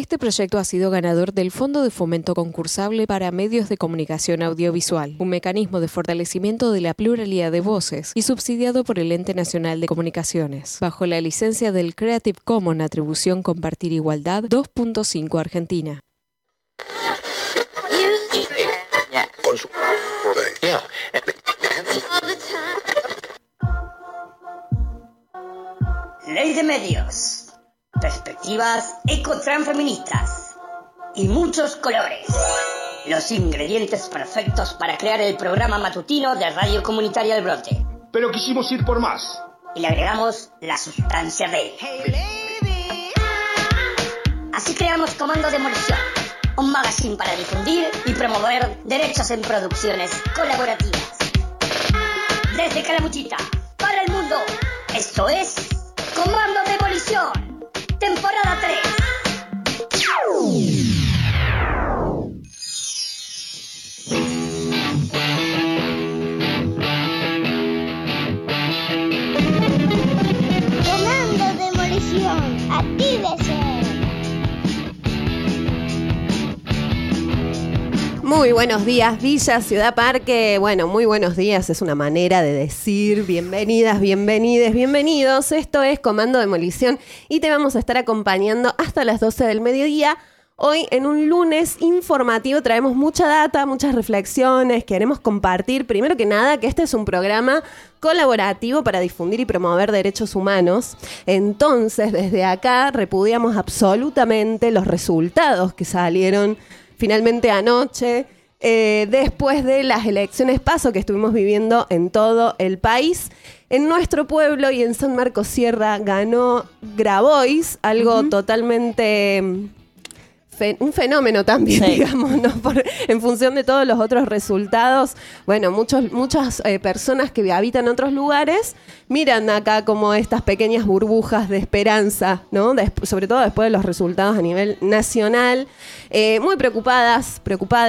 Este proyecto ha sido ganador del Fondo de Fomento Concursable para Medios de Comunicación Audiovisual, un mecanismo de fortalecimiento de la pluralidad de voces y subsidiado por el Ente Nacional de Comunicaciones, bajo la licencia del Creative Commons Atribución Compartir Igualdad 2.5 Argentina. Ley de medios, perspectivas ecotransfeministas y muchos colores. Los ingredientes perfectos para crear el programa matutino de Radio Comunitaria del Bronte. Pero quisimos ir por más. Y le agregamos la sustancia D. Así creamos Comando Demolición, un magazine para difundir y promover derechos en producciones colaborativas. Desde Calamuchita, para el mundo, esto es Comando Demolición, temporada 3. Comando Demolición, actívese. Muy buenos días, Villa, Ciudad Parque. Bueno, muy buenos días, es una manera de decir bienvenidas, bienvenides, bienvenidos. Esto es Comando Demolición y te vamos a estar acompañando hasta las 12 del mediodía. Hoy, en un lunes informativo, traemos mucha data, muchas reflexiones. Queremos compartir, primero que nada, que este es un programa colaborativo para difundir y promover derechos humanos. Entonces, desde acá, repudiamos absolutamente los resultados que salieron finalmente anoche, después de las elecciones PASO que estuvimos viviendo en todo el país. En nuestro pueblo y en San Marcos Sierra ganó Grabois, algo totalmente un fenómeno también, sí, digamos, ¿no? En función de todos los otros resultados. Bueno, muchas personas que habitan otros lugares miran acá como estas pequeñas burbujas de esperanza, ¿no? Sobre todo después de los resultados a nivel nacional. Muy preocupados,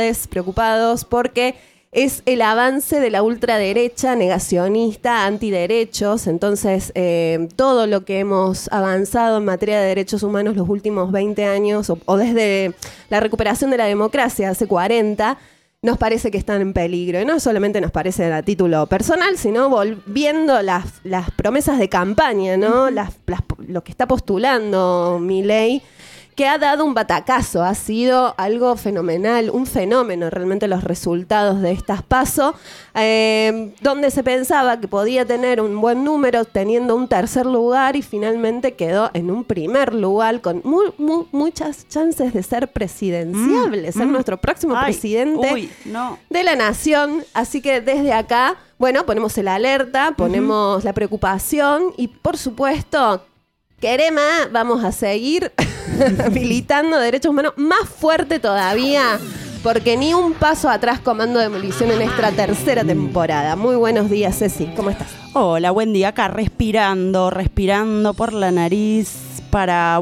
porque es el avance de la ultraderecha negacionista, antiderechos. Entonces, todo lo que hemos avanzado en materia de derechos humanos los últimos 20 años, o desde la recuperación de la democracia hace 40, nos parece que están en peligro. Y no solamente nos parece a título personal, sino volviendo las promesas de campaña, ¿no? Lo que está postulando Milei, que ha dado un batacazo, ha sido algo fenomenal, un fenómeno realmente los resultados de estas PASO, donde se pensaba que podía tener un buen número teniendo un tercer lugar y finalmente quedó en un primer lugar con muchas chances de ser presidenciable, ser nuestro próximo presidente de la nación. Así que desde acá, bueno, ponemos el alerta, ponemos la preocupación y por supuesto, queremos, vamos a seguir militando derechos humanos más fuerte todavía, porque ni un paso atrás Comando Demolición en nuestra tercera temporada. Muy buenos días, Ceci, ¿cómo estás? Hola, buen día, acá respirando por la nariz para,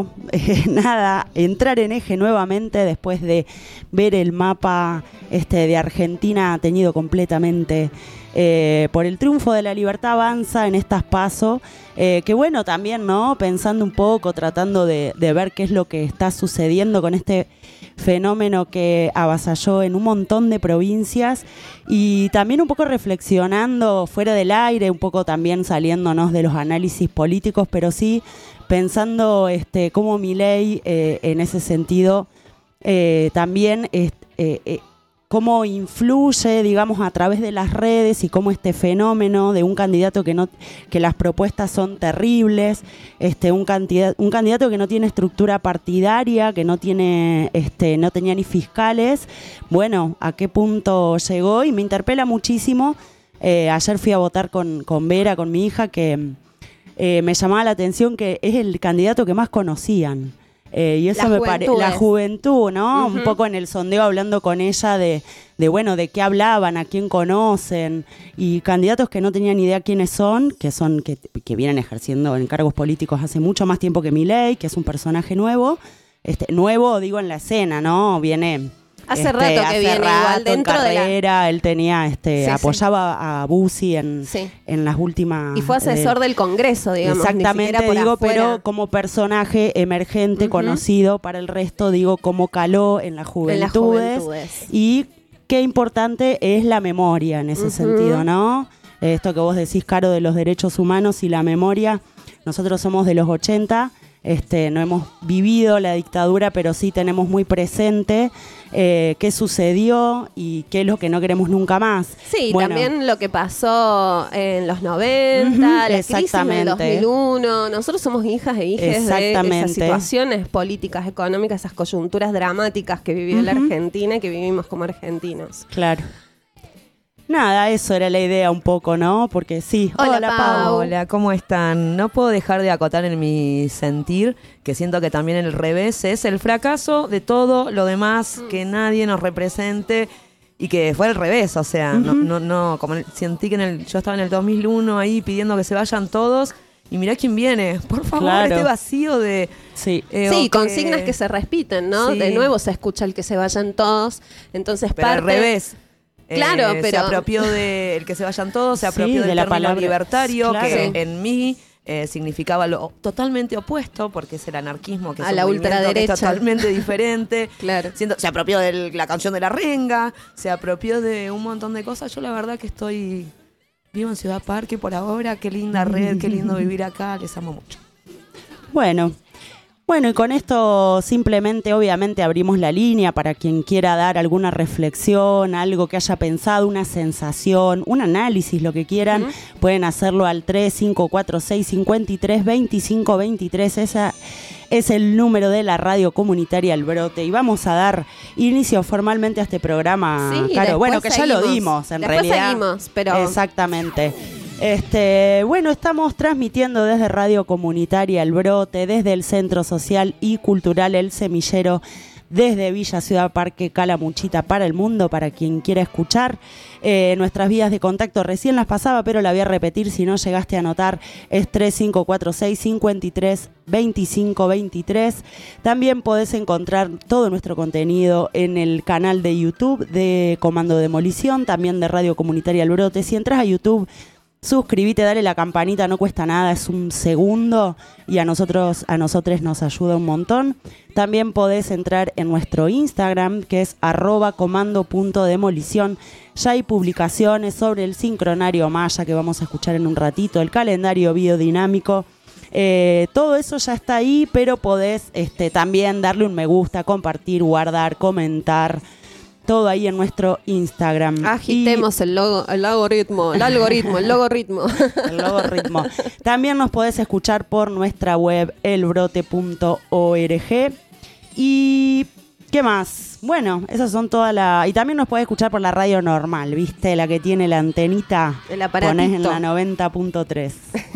entrar en eje nuevamente después de ver el mapa de Argentina teñido completamente por el triunfo de la libertad avanza en estas PASO, que bueno, también, ¿no? Pensando un poco, tratando de ver qué es lo que está sucediendo con este fenómeno que avasalló en un montón de provincias y también un poco reflexionando fuera del aire, un poco también saliéndonos de los análisis políticos, pero sí pensando cómo Milei en ese sentido también cómo influye, digamos, a través de las redes y cómo este fenómeno de un candidato que las propuestas son terribles, un candidato que no tiene estructura partidaria, que no tenía ni fiscales, bueno, a qué punto llegó y me interpela muchísimo. Ayer fui a votar con Vera, con mi hija, que me llamaba la atención que es el candidato que más conocían. Y eso me parece, la juventud, ¿no? Un poco en el sondeo hablando con ella de qué hablaban, a quién conocen, y candidatos que no tenían idea quiénes son, que vienen ejerciendo en cargos políticos hace mucho más tiempo que Milei, que es un personaje nuevo, nuevo digo en la escena, ¿no? Viene Hace rato que viene igual dentro en carrera, de la... él tenía, apoyaba a Bussi en las últimas... Y fue asesor del Congreso, digamos. Exactamente, por digo, afuera. pero como personaje emergente, conocido para el resto, digo, cómo caló en las juventudes. Y qué importante es la memoria en ese sentido, ¿no? Esto que vos decís, Caro, de los derechos humanos y la memoria. Nosotros somos de los 80, no hemos vivido la dictadura, pero sí tenemos muy presente qué sucedió y qué es lo que no queremos nunca más. Sí, también lo que pasó en los 90, la crisis en el 2001. Nosotros somos hijas e hijes de esas situaciones políticas, económicas, esas coyunturas dramáticas que vivió la Argentina y que vivimos como argentinos. Claro. Nada, eso era la idea un poco, ¿no? Porque sí. Hola, Pau. Hola, ¿cómo están? No puedo dejar de acotar en mi sentir, que siento que también el revés es el fracaso de todo lo demás, que nadie nos represente y que fue al revés, o sea, no, como sentí que yo estaba en el 2001 ahí pidiendo que se vayan todos. Y mirá quién viene, por favor, este vacío de... Sí, consignas que se repiten, ¿no? Sí. De nuevo se escucha el que se vayan todos, entonces pero al revés. Claro, pero... Se apropió el que se vayan todos, se apropió del término libertario, que en mí significaba lo totalmente opuesto, porque es el anarquismo, que es la ultraderecha, es totalmente diferente. Claro. Se apropió de la canción de La Renga, se apropió de un montón de cosas. Yo la verdad que vivo en Ciudad Parque por ahora, qué linda red, qué lindo vivir acá, les amo mucho. Bueno, y con esto simplemente, obviamente, abrimos la línea para quien quiera dar alguna reflexión, algo que haya pensado, una sensación, un análisis, lo que quieran. Pueden hacerlo al 3546-532523. Ese es el número de la radio comunitaria El Brote. Y vamos a dar inicio formalmente a este programa, Caro. Bueno, que seguimos. Ya lo dimos, en después realidad. Seguimos, pero... Exactamente. Bueno, estamos transmitiendo desde Radio Comunitaria El Brote, desde el Centro Social y Cultural El Semillero, desde Villa Ciudad Parque, Calamuchita para el mundo, para quien quiera escuchar. Nuestras vías de contacto recién las pasaba, pero la voy a repetir si no llegaste a anotar. Es 3546-532523. También podés encontrar todo nuestro contenido en el canal de YouTube de Comando Demolición, también de Radio Comunitaria El Brote. Si entras a YouTube, suscribite, dale la campanita, no cuesta nada, es un segundo y a nosotros nos ayuda un montón. También podés entrar en nuestro Instagram, que es @comando.demolición. Ya hay publicaciones sobre el sincronario maya que vamos a escuchar en un ratito, el calendario biodinámico. Todo eso ya está ahí, pero podés también darle un me gusta, compartir, guardar, comentar. Todo ahí en nuestro Instagram. Agitemos el logoritmo. También nos podés escuchar por nuestra web elbrote.org. ¿Y qué más? Bueno, esas son todas y también nos podés escuchar por la radio normal, ¿viste? La que tiene la antenita. El aparatito. Ponés en la 90.3.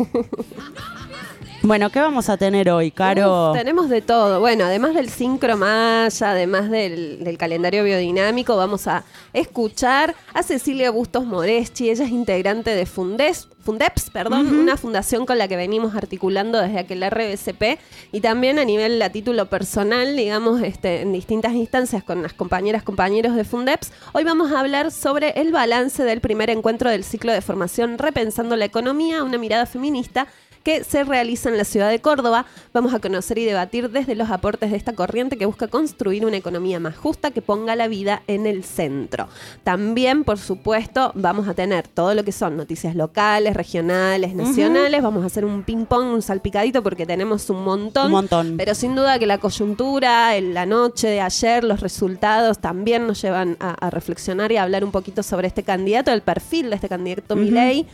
Bueno, ¿qué vamos a tener hoy, Caro? Tenemos de todo. Bueno, además del sincro maya, además del calendario biodinámico, vamos a escuchar a Cecilia Bustos Moreschi. Ella es integrante de Fundeps, una fundación con la que venimos articulando desde aquel RBCP, y también a nivel a título personal, digamos, en distintas instancias con las compañeros de Fundeps. Hoy vamos a hablar sobre el balance del primer encuentro del ciclo de formación Repensando la Economía, una mirada feminista, que se realiza en la ciudad de Córdoba. Vamos a conocer y debatir desde los aportes de esta corriente que busca construir una economía más justa que ponga la vida en el centro. También, por supuesto, vamos a tener todo lo que son noticias locales, regionales, nacionales. Vamos a hacer un ping-pong, un salpicadito, porque tenemos un montón. Pero sin duda que la coyuntura, la noche de ayer, los resultados también nos llevan a reflexionar y a hablar un poquito sobre este candidato, el perfil de este candidato Milei.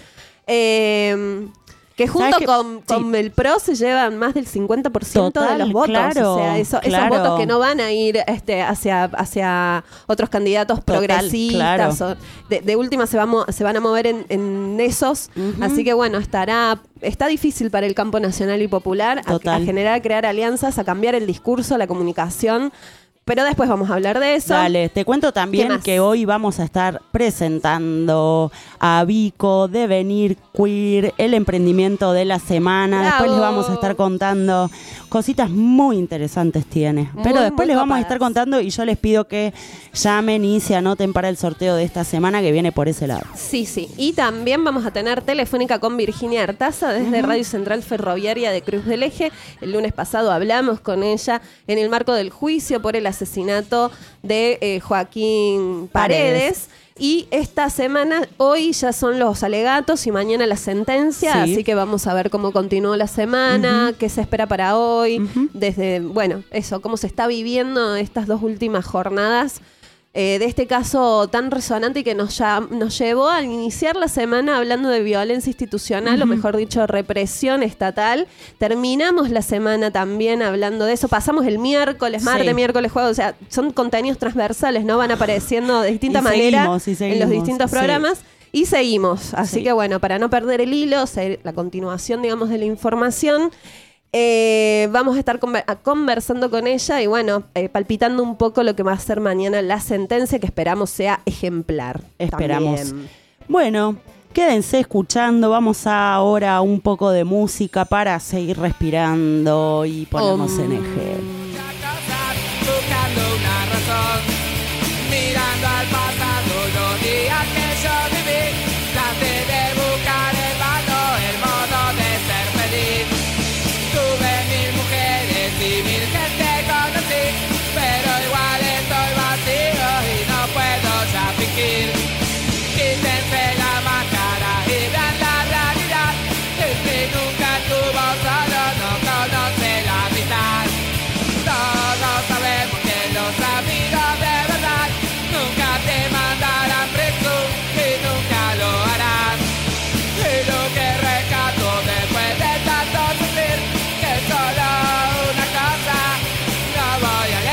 Que junto con el PRO se llevan más del 50% de los votos. Claro, o sea, esos votos que no van a ir hacia otros candidatos progresistas. Claro. De última se van a mover en esos. Así que bueno, está difícil para el campo nacional y popular a crear alianzas, a cambiar el discurso, la comunicación. pero después vamos a hablar de eso. Dale, te cuento también que hoy vamos a estar presentando a Vico, Devenir Queer, el emprendimiento de la semana. ¡Bravo! Después les vamos a estar contando cositas muy interesantes tiene. Pero después les vamos a estar contando y yo les pido que llamen y se anoten para el sorteo de esta semana que viene por ese lado. Sí. Y también vamos a tener telefónica con Virginia Artaza desde Radio Central Ferroviaria de Cruz del Eje. El lunes pasado hablamos con ella en el marco del juicio por el asesinato de Joaquín Paredes. Y esta semana, hoy ya son los alegatos y mañana la sentencia, así que vamos a ver cómo continuó la semana, qué se espera para hoy, desde, bueno, eso, cómo se está viviendo estas 2 últimas jornadas de este caso tan resonante y que nos llevó a iniciar la semana hablando de violencia institucional, o mejor dicho, represión estatal. Terminamos la semana también hablando de eso. Pasamos el miércoles, martes, miércoles, jueves. O sea, son contenidos transversales, ¿no? Van apareciendo de distinta manera en los distintos programas. Y seguimos. Así que bueno, para no perder el hilo, la continuación, digamos, de la información, vamos a estar conversando con ella y bueno, palpitando un poco lo que va a ser mañana la sentencia, que esperamos sea ejemplar. Esperamos. También. Bueno, quédense escuchando. Vamos ahora a un poco de música para seguir respirando y ponernos en eje. Buscando una razón, mirando al pasado, los días que yo viví, traté de buscar en vano el modo de ser feliz. Tuve 1000 mujeres y 1000 gente conocí, pero igual estoy vacío y no puedo ya fingir. Quítense la máscara y vean la realidad. El que nunca estuvo solo no conoce la mitad. Todos sabemos que los amigos de verdad nunca te mandarán preso y nunca lo harán. Y lo que rescato después de tanto sufrir, que solo una cosa no voy a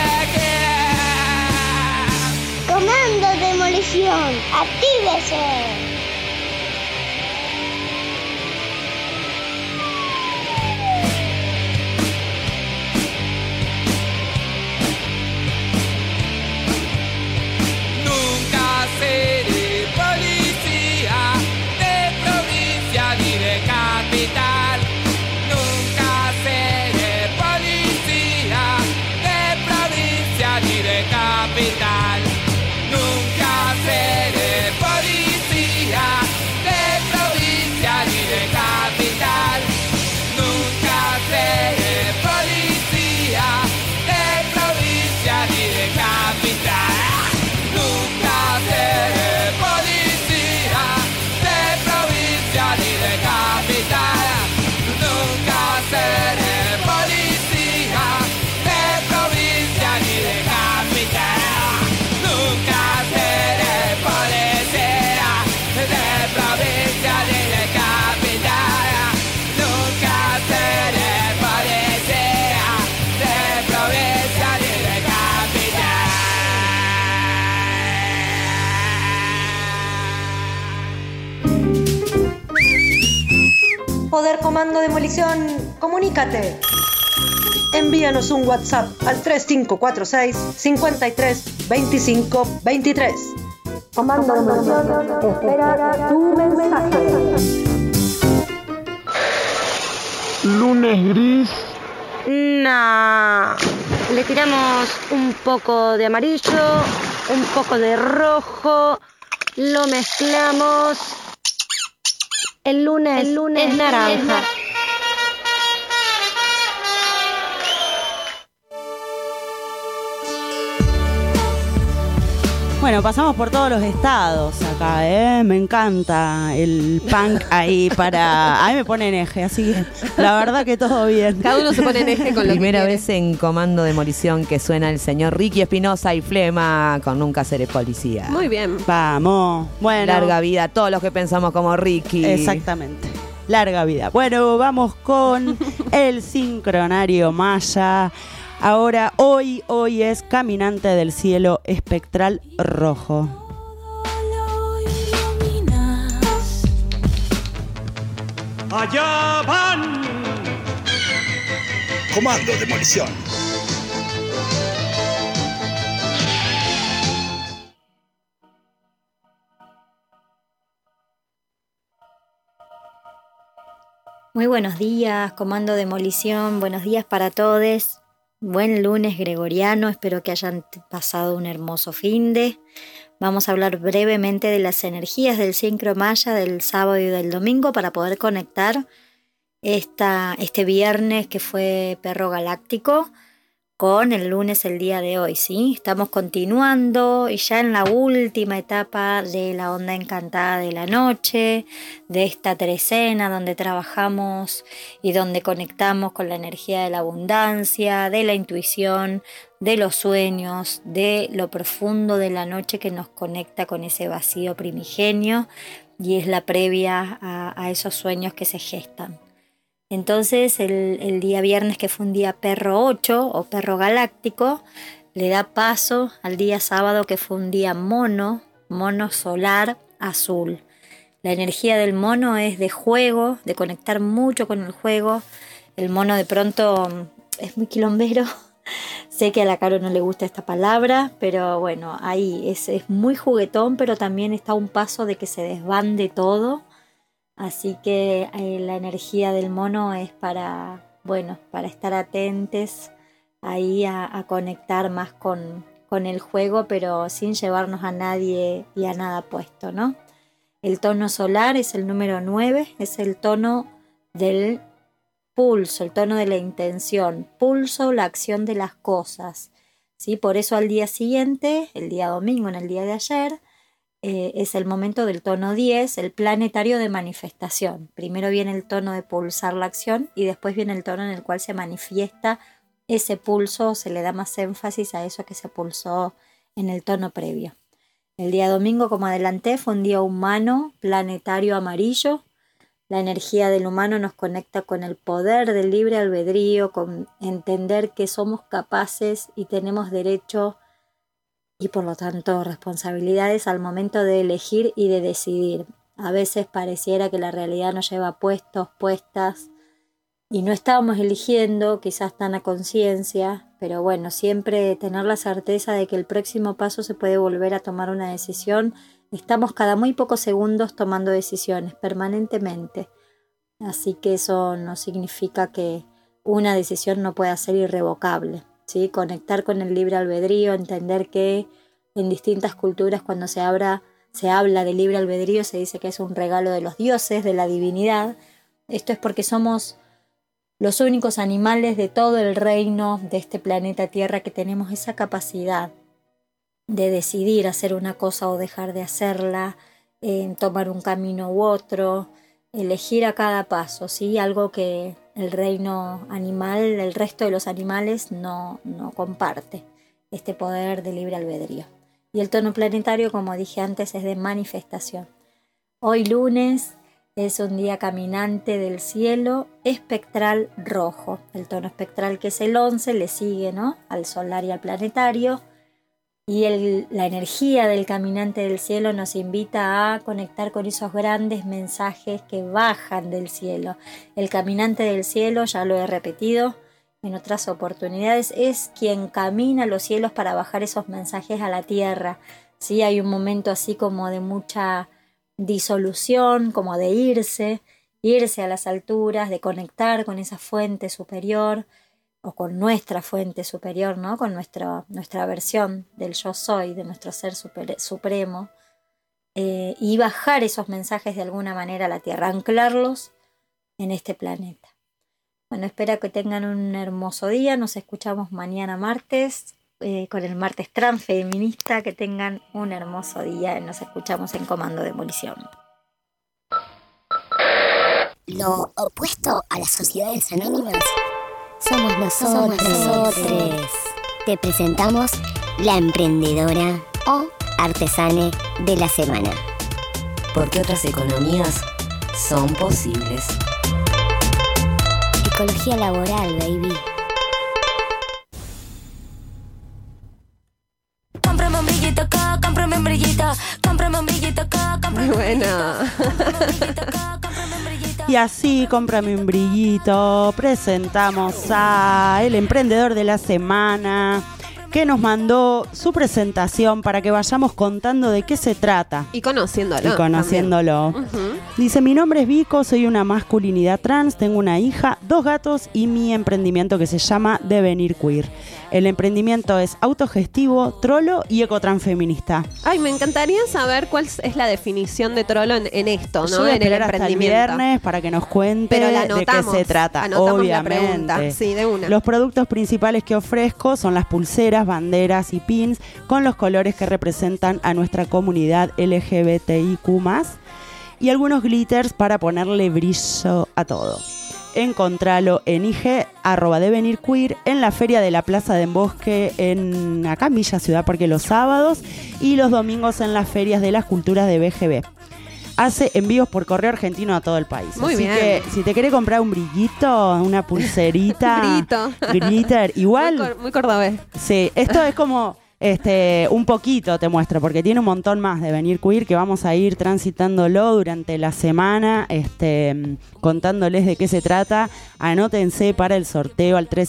elegir. Comando Demolición, actívese. Nunca seré policía de provincia ni de capital. Nunca seré policía de provincia ni de capital. Nunca seré policía de provincia ni de capital. Nunca seré policía de provincia ni de capital. Nunca seré policía de provincia ni de capital. Nunca seré policía de provincia ni de capital. Nunca seré policía de provincia ni de capital. Nunca seré policía de provincia ni de capital. Poder Comando Demolición, comunícate. Envíanos un WhatsApp al 3546 53 25 23. Comando Demolición espera tu mensaje. Lunes gris. Nah. Le tiramos un poco de amarillo, un poco de rojo, lo mezclamos. El lunes es naranja. Bueno, pasamos por todos los estados acá, me encanta el punk ahí para... A mí me pone en eje, así que la verdad que todo bien. Cada uno se pone en eje con lo que Primera quiere. vez en Comando Demolición que suena el señor Ricky Espinosa y Flema con Nunca Seré Policía. Muy bien. Vamos, bueno. Larga vida a todos los que pensamos como Ricky. Exactamente, larga vida. Bueno, vamos con el sincronario maya. Ahora, hoy es Caminante del Cielo Espectral Rojo. Allá van. Comando Demolición. Muy buenos días, Comando Demolición, buenos días para todos. Buen lunes gregoriano, espero que hayan pasado un hermoso finde. Vamos a hablar brevemente de las energías del sincro maya del sábado y del domingo para poder conectar este viernes que fue Perro Galáctico con el lunes, el día de hoy, ¿sí? Estamos continuando y ya en la última etapa de la onda encantada de la noche, de esta trecena donde trabajamos y donde conectamos con la energía de la abundancia, de la intuición, de los sueños, de lo profundo de la noche que nos conecta con ese vacío primigenio y es la previa a esos sueños que se gestan. Entonces el día viernes, que fue un día perro 8 o perro galáctico, le da paso al día sábado, que fue un día mono solar azul. La energía del mono es de juego, de conectar mucho con el juego. El mono de pronto es muy quilombero. Sé que a la Caro no le gusta esta palabra, pero bueno, ahí es muy juguetón, pero también está a un paso de que se desbande todo. Así que la energía del mono es para estar atentos ahí a conectar más con el juego, pero sin llevarnos a nadie y a nada puesto, ¿no? El tono solar es el número 9, es el tono del pulso, el tono de la intención, pulso, la acción de las cosas, ¿sí? Por eso al día siguiente, el día domingo, en el día de ayer, es el momento del tono 10, el planetario de manifestación. Primero viene el tono de pulsar la acción y después viene el tono en el cual se manifiesta ese pulso, se le da más énfasis a eso que se pulsó en el tono previo. El día domingo, como adelanté, fue un día humano, planetario amarillo. La energía del humano nos conecta con el poder del libre albedrío, con entender que somos capaces y tenemos derecho y por lo tanto responsabilidades al momento de elegir y de decidir. A veces pareciera que la realidad nos lleva puestas y no estábamos eligiendo, quizás tan a conciencia, pero bueno, siempre tener la certeza de que el próximo paso se puede volver a tomar una decisión. Estamos cada muy pocos segundos tomando decisiones permanentemente, así que eso no significa que una decisión no pueda ser irrevocable, ¿sí? Conectar con el libre albedrío, entender que en distintas culturas cuando se habla de libre albedrío se dice que es un regalo de los dioses, de la divinidad. Esto es porque somos los únicos animales de todo el reino de este planeta Tierra que tenemos esa capacidad de decidir hacer una cosa o dejar de hacerla, tomar un camino u otro, elegir a cada paso, ¿sí? Algo que el reino animal, el resto de los animales no comparte, este poder de libre albedrío. Y el tono planetario, como dije antes, es de manifestación. Hoy lunes es un día caminante del cielo espectral rojo. El tono espectral, que es el 11, le sigue, ¿no?, al solar y al planetario. Y la energía del caminante del cielo nos invita a conectar con esos grandes mensajes que bajan del cielo. El caminante del cielo, ya lo he repetido en otras oportunidades, es quien camina los cielos para bajar esos mensajes a la tierra. Sí, hay un momento así como de mucha disolución, como de irse a las alturas, de conectar con esa fuente superior, o con nuestra fuente superior, ¿no?, con nuestra versión del yo soy, de nuestro ser supremo, y bajar esos mensajes de alguna manera a la tierra, anclarlos en este planeta. Bueno, espero que tengan un hermoso día. Nos escuchamos mañana martes, con el martes transfeminista. Que tengan un hermoso día. Nos escuchamos en Comando Demolición. Lo opuesto a las sociedades anónimas somos nosotros. Te presentamos la emprendedora o artesane de la semana. Porque otras economías son posibles. Ecología laboral, baby. Cómprame un brillito acá, cómprame un brillito, cómprame un brillito acá, cómprame un brillito acá. Y así, cómprame un brillito, presentamos a el emprendedor de la semana, que nos mandó su presentación para que vayamos contando de qué se trata. Y conociéndolo. Uh-huh. Dice, mi nombre es Vico, soy una masculinidad trans, tengo una hija, 2 gatos y mi emprendimiento que se llama Devenir Queer. El emprendimiento es autogestivo, trolo y ecotransfeminista. Ay, me encantaría saber cuál es la definición de trolo en esto, ¿no? Yo voy a en el esperar hasta el emprendimiento. viernes para que nos cuente de qué se trata. Anotamos obviamente. la pregunta. Sí, de una. Los productos principales que ofrezco son las pulseras, banderas y pins con los colores que representan a nuestra comunidad LGBTIQ+, y algunos glitters para ponerle brillo a todo. Encontralo en IG, @devenirqueer, en la Feria de la Plaza de Embosque, acá en Villa Ciudad Parque los sábados, y los domingos en las ferias de las culturas de BGB. Hace envíos por correo argentino a todo el país. Muy bien. Así que si te querés comprar un brillito, una pulserita, glitter, igual. Muy cordobés. Sí, esto es como un poquito te muestro, porque tiene un montón más de Devenir Queer que vamos a ir transitándolo durante la semana, contándoles de qué se trata. Anótense para el sorteo al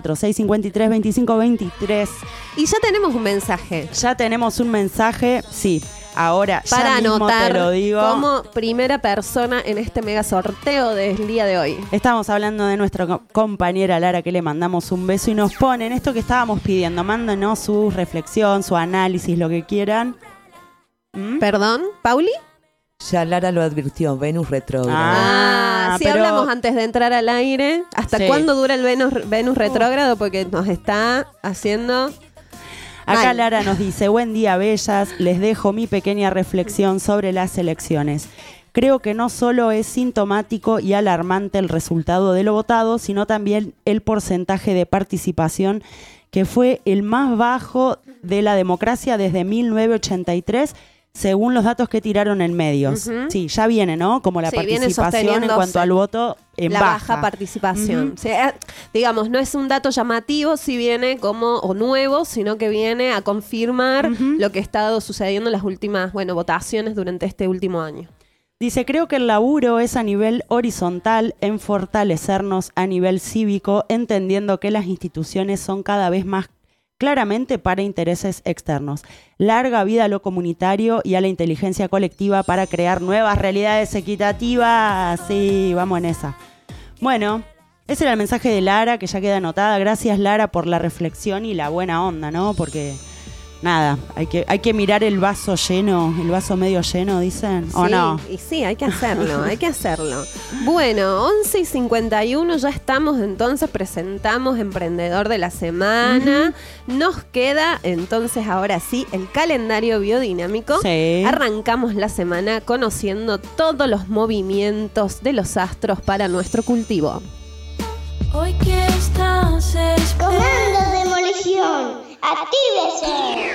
3546532523. Y ya tenemos un mensaje. Ya tenemos un mensaje, sí. Ahora, para ya mismo anotar te lo digo, como primera persona en este mega sorteo del día de hoy. Estamos hablando de nuestra compañera Lara, que le mandamos un beso y nos ponen esto que estábamos pidiendo. Mándenos su reflexión, su análisis, lo que quieran. ¿Perdón, Pauli? Ya Lara lo advirtió, Venus retrógrado. Sí, hablamos antes de entrar al aire. ¿Hasta cuándo dura el Venus retrógrado? Porque nos está haciendo... Acá Lara nos dice, buen día, bellas, les dejo mi pequeña reflexión sobre las elecciones. Creo que no solo es sintomático y alarmante el resultado de lo votado, sino también el porcentaje de participación que fue el más bajo de la democracia desde 1983, según los datos que tiraron en medios. Sí, ya viene, ¿no? Como la participación en cuanto al voto en baja participación. O sea, digamos, no es un dato llamativo si viene o nuevo, sino que viene a confirmar lo que ha estado sucediendo en las últimas, votaciones durante este último año. Dice, creo que el laburo es a nivel horizontal en fortalecernos a nivel cívico, entendiendo que las instituciones son cada vez más claramente para intereses externos. Larga vida a lo comunitario y a la inteligencia colectiva para crear nuevas realidades equitativas. Sí, vamos en esa. Bueno, ese era el mensaje de Lara, que ya queda anotada. Gracias, Lara, por la reflexión y la buena onda, ¿no? Porque, nada, hay que mirar el vaso lleno, el vaso medio lleno, dicen, ¿o no? Y sí, hay que hacerlo, hay que hacerlo. Bueno, 11:51, ya estamos entonces, presentamos Emprendedor de la Semana. Nos queda entonces ahora sí el calendario biodinámico. Sí. Arrancamos la semana conociendo todos los movimientos de los astros para nuestro cultivo. Hoy que estás Comando Demolición, actívese.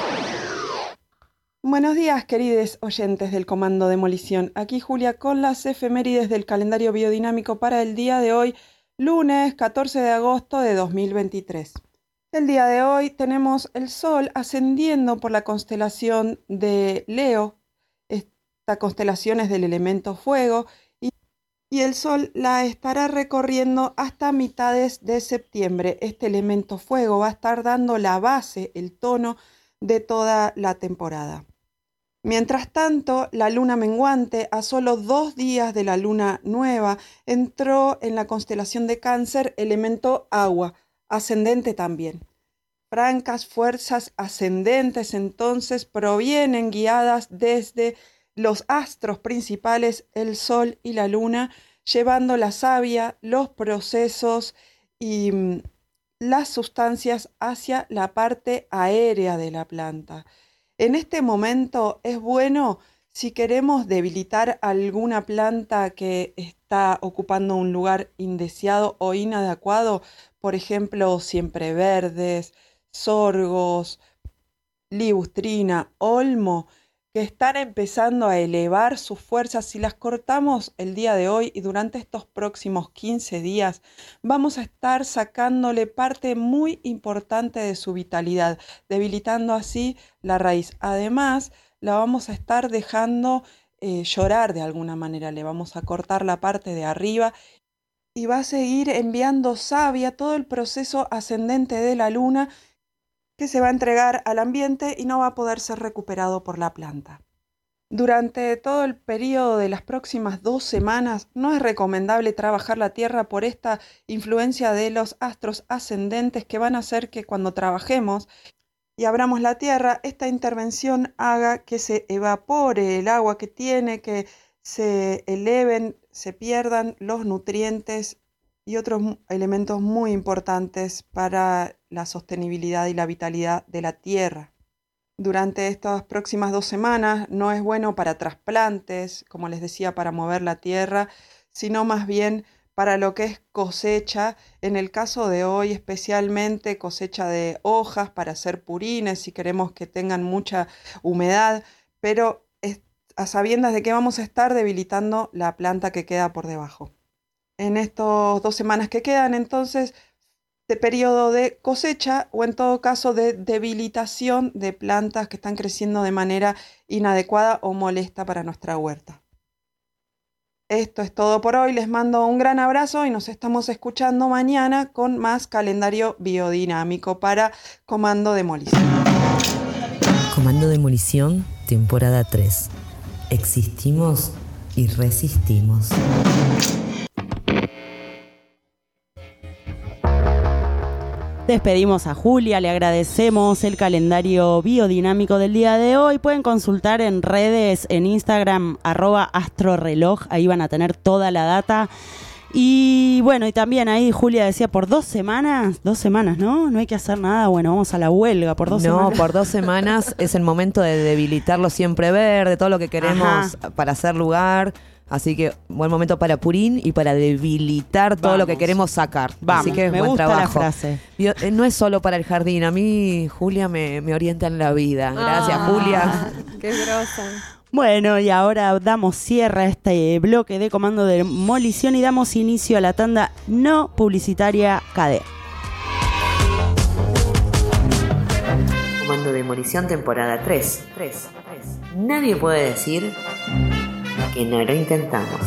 Buenos días, queridos oyentes del Comando Demolición. Aquí Julia con las efemérides del calendario biodinámico para el día de hoy, lunes 14 de agosto de 2023. El día de hoy tenemos el Sol ascendiendo por la constelación de Leo. Esta constelación es del elemento fuego y el Sol la estará recorriendo hasta mitades de septiembre. Este elemento fuego va a estar dando la base, el tono de toda la temporada. Mientras tanto, la luna menguante, a solo 2 días de la luna nueva, entró en la constelación de Cáncer, elemento agua, ascendente también. Francas fuerzas ascendentes entonces provienen guiadas desde los astros principales, el Sol y la Luna, llevando la savia, los procesos y las sustancias hacia la parte aérea de la planta. En este momento es bueno, si queremos debilitar alguna planta que está ocupando un lugar indeseado o inadecuado, por ejemplo, siempreverdes, sorgos, libustrina, olmo, que están empezando a elevar sus fuerzas. Si las cortamos el día de hoy y durante estos próximos 15 días, vamos a estar sacándole parte muy importante de su vitalidad, debilitando así la raíz. Además, la vamos a estar dejando llorar de alguna manera. Le vamos a cortar la parte de arriba y va a seguir enviando savia, todo el proceso ascendente de la luna, que se va a entregar al ambiente y no va a poder ser recuperado por la planta. Durante todo el periodo de las próximas 2 semanas no es recomendable trabajar la tierra por esta influencia de los astros ascendentes que van a hacer que cuando trabajemos y abramos la tierra, esta intervención haga que se evapore el agua que tiene, que se eleven, se pierdan los nutrientes y otros elementos muy importantes para la sostenibilidad y la vitalidad de la tierra. Durante estas próximas 2 semanas no es bueno para trasplantes, como les decía, para mover la tierra, sino más bien para lo que es cosecha, en el caso de hoy especialmente cosecha de hojas para hacer purines si queremos que tengan mucha humedad, pero a sabiendas de que vamos a estar debilitando la planta que queda por debajo. En estas 2 semanas que quedan entonces de periodo de cosecha o en todo caso de debilitación de plantas que están creciendo de manera inadecuada o molesta para nuestra huerta. Esto es todo por hoy, les mando un gran abrazo y nos estamos escuchando mañana con más calendario biodinámico para Comando Demolición. Comando Demolición, temporada 3. Existimos y resistimos. Despedimos a Julia, le agradecemos el calendario biodinámico del día de hoy. Pueden consultar en redes, en Instagram, @astroreloj, ahí van a tener toda la data. Y bueno, y también ahí Julia decía, por 2 semanas, ¿no? No hay que hacer nada, bueno, vamos a la huelga por 2 semanas. No, por 2 semanas es el momento de debilitar lo siempre verde, todo lo que queremos para hacer lugar. Así que buen momento para purín y para debilitar todo lo que queremos sacar. Vamos, así que me buen gusta trabajo. la frase. No es solo para el jardín, a mí Julia me orienta en la vida. Gracias, Julia. Qué grosa. Bueno, y ahora damos cierre a este bloque de Comando de Demolición y damos inicio a la tanda no publicitaria CADE. Comando Demolición, temporada 3. Nadie puede decir que no lo intentamos.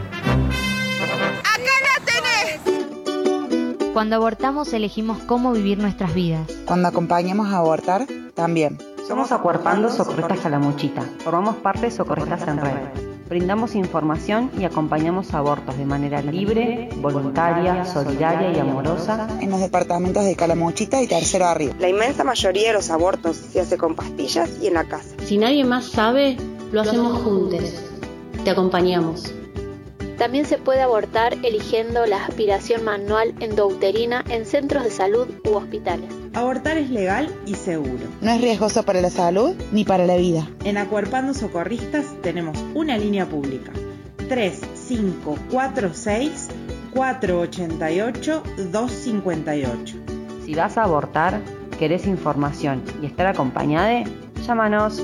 ¡Acá la tenés! Cuando abortamos elegimos cómo vivir nuestras vidas. Cuando acompañamos a abortar, también. Somos Acuerpando Socorristas Calamuchita. Formamos parte de Socorristas en Red. Brindamos información y acompañamos abortos de manera libre, voluntaria, solidaria y amorosa en los departamentos de Calamuchita y Tercero Arriba. La inmensa mayoría de los abortos se hace con pastillas y en la casa. Si nadie más sabe, lo hacemos juntos. Te acompañamos. También se puede abortar eligiendo la aspiración manual endouterina en centros de salud u hospitales. Abortar es legal y seguro. No es riesgoso para la salud ni para la vida. En Acuerpando Socorristas tenemos una línea pública: 3546 488 258. Si vas a abortar, querés información y estar acompañada, llámanos.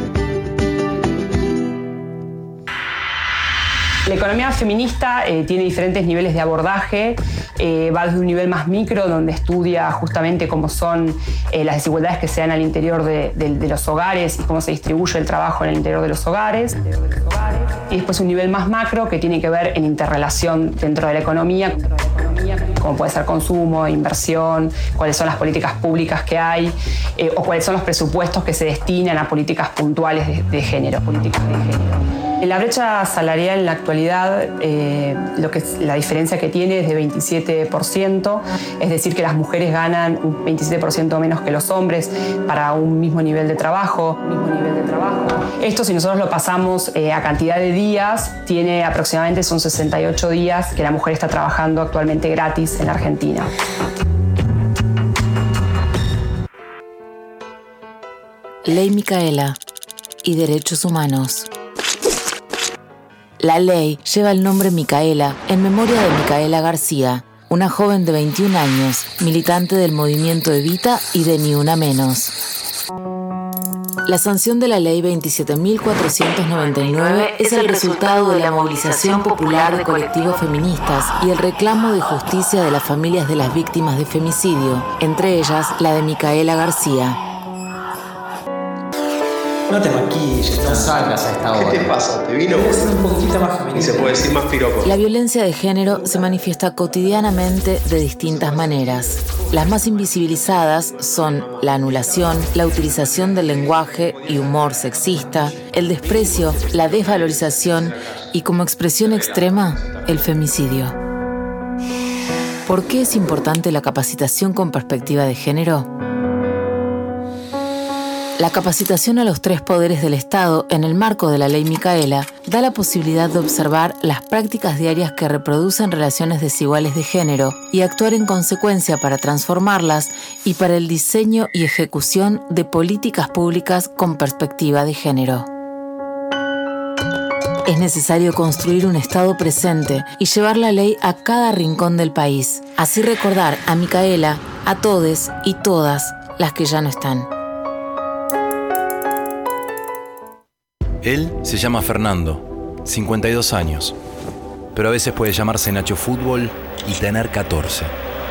La economía feminista tiene diferentes niveles de abordaje, va desde un nivel más micro, donde estudia justamente cómo son las desigualdades que se dan al interior de los hogares y cómo se distribuye el trabajo en el interior de los hogares. Y después un nivel más macro que tiene que ver en interrelación dentro de la economía, como puede ser consumo, inversión, cuáles son las políticas públicas que hay o cuáles son los presupuestos que se destinan a políticas puntuales de género. La brecha salarial en la actualidad, la diferencia que tiene es de 27%, es decir, que las mujeres ganan un 27% menos que los hombres para un mismo nivel de trabajo. Esto, si nosotros lo pasamos a cantidad de días, tiene aproximadamente, son 68 días que la mujer está trabajando actualmente gratis en la Argentina. Ley Micaela y Derechos Humanos. La ley lleva el nombre Micaela en memoria de Micaela García, una joven de 21 años, militante del movimiento Evita y de Ni Una Menos. La sanción de la ley 27.499 es el resultado de la movilización popular de colectivos feministas y el reclamo de justicia de las familias de las víctimas de femicidio, entre ellas la de Micaela García. No te maquilles, no salgas a esta hora. ¿Qué te pasa? ¿Te vino? Debe ser un poquito más femenino. Y se puede decir más piropo. La violencia de género se manifiesta cotidianamente de distintas maneras. Las más invisibilizadas son la anulación, la utilización del lenguaje y humor sexista, el desprecio, la desvalorización y, como expresión extrema, el femicidio. ¿Por qué es importante la capacitación con perspectiva de género? La capacitación a los 3 poderes del Estado en el marco de la Ley Micaela da la posibilidad de observar las prácticas diarias que reproducen relaciones desiguales de género y actuar en consecuencia para transformarlas y para el diseño y ejecución de políticas públicas con perspectiva de género. Es necesario construir un Estado presente y llevar la ley a cada rincón del país. Así recordar a Micaela, a todes y todas las que ya no están. Él se llama Fernando, 52 años, pero a veces puede llamarse Nacho Fútbol y tener 14.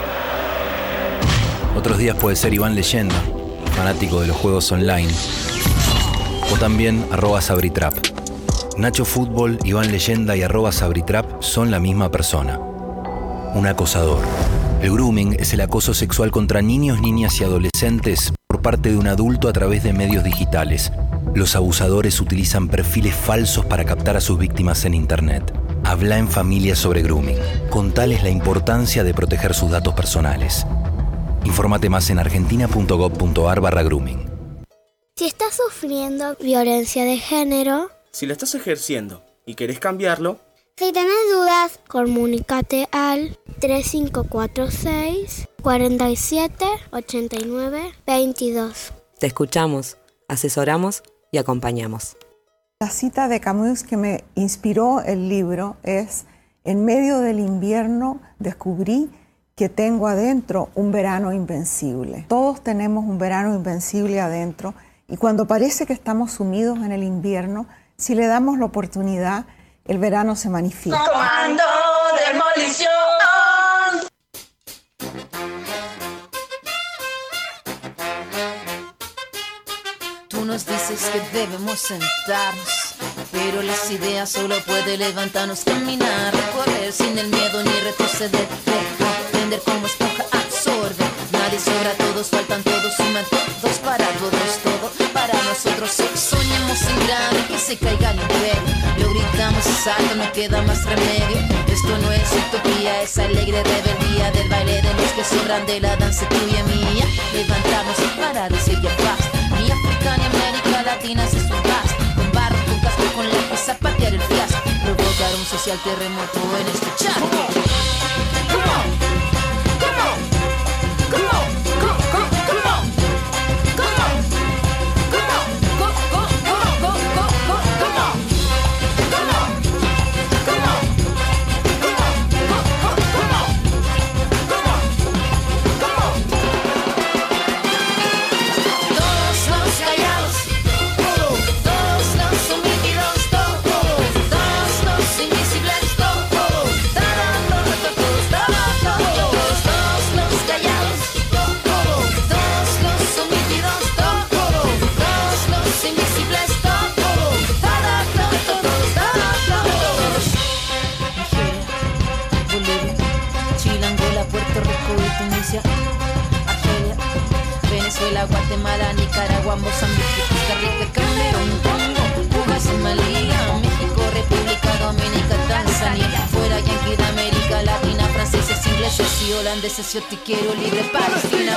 Otros días puede ser Iván Leyenda, fanático de los juegos online, o también @Sabritrap. Nacho Fútbol, Iván Leyenda y @Sabritrap son la misma persona. Un acosador. El grooming es el acoso sexual contra niños, niñas y adolescentes por parte de un adulto a través de medios digitales. Los abusadores utilizan perfiles falsos para captar a sus víctimas en Internet. Habla en familia sobre grooming. Contales la importancia de proteger sus datos personales. Infórmate más en argentina.gov.ar/grooming. Si estás sufriendo violencia de género, si lo estás ejerciendo y querés cambiarlo, si tenés dudas, comunícate al 3546 47 89 22. Te escuchamos, asesoramos y acompañamos. La cita de Camus que me inspiró el libro es: en medio del invierno descubrí que tengo adentro un verano invencible. Todos tenemos un verano invencible adentro, y cuando parece que estamos sumidos en el invierno, si le damos la oportunidad, el verano se manifiesta. Comando Demolición. Tú nos dices que debemos sentarnos, pero las ideas solo pueden levantarnos, caminar, recorrer sin el miedo ni retroceder, aprender como esponja absorbe. Nadie sobra, todos faltan, todos suman, todos para todos, todo para nosotros. Soñemos en grande, que se caiga el imperio, lo gritamos alto, no queda más remedio. Esto no es utopía, es alegre rebeldía del baile de los que sobran, de la danza tuya mía. Levantamos para decir ya basta. Ni África ni América Latina se subasta. Con barro, con casco, con lápiz a patear el fiasco, provocar un social terremoto en este charco. Come on, come on, come on, come on, come on, come on, come on, go, go, go, go, go, go, come on, come on, come on, come on, go, go, come on, come on, come on. Todos los callados, todos los sometidos, todos los invisibles, todos los callados, todos los sometidos, todos los invisibles, todos. Nigeria, Bolivia, Chile, Angola, Puerto Rico y Tunisia, Argelia, Venezuela, Guatemala, Nicaragua, Mozambique, Costa Rica, Camerún, Congo, Cuba, Somalia, México, República Dominicana, Tanzania, fuera Yankee de América Latina, franceses, ingleses y holandeses, yo te quiero libre Palestina.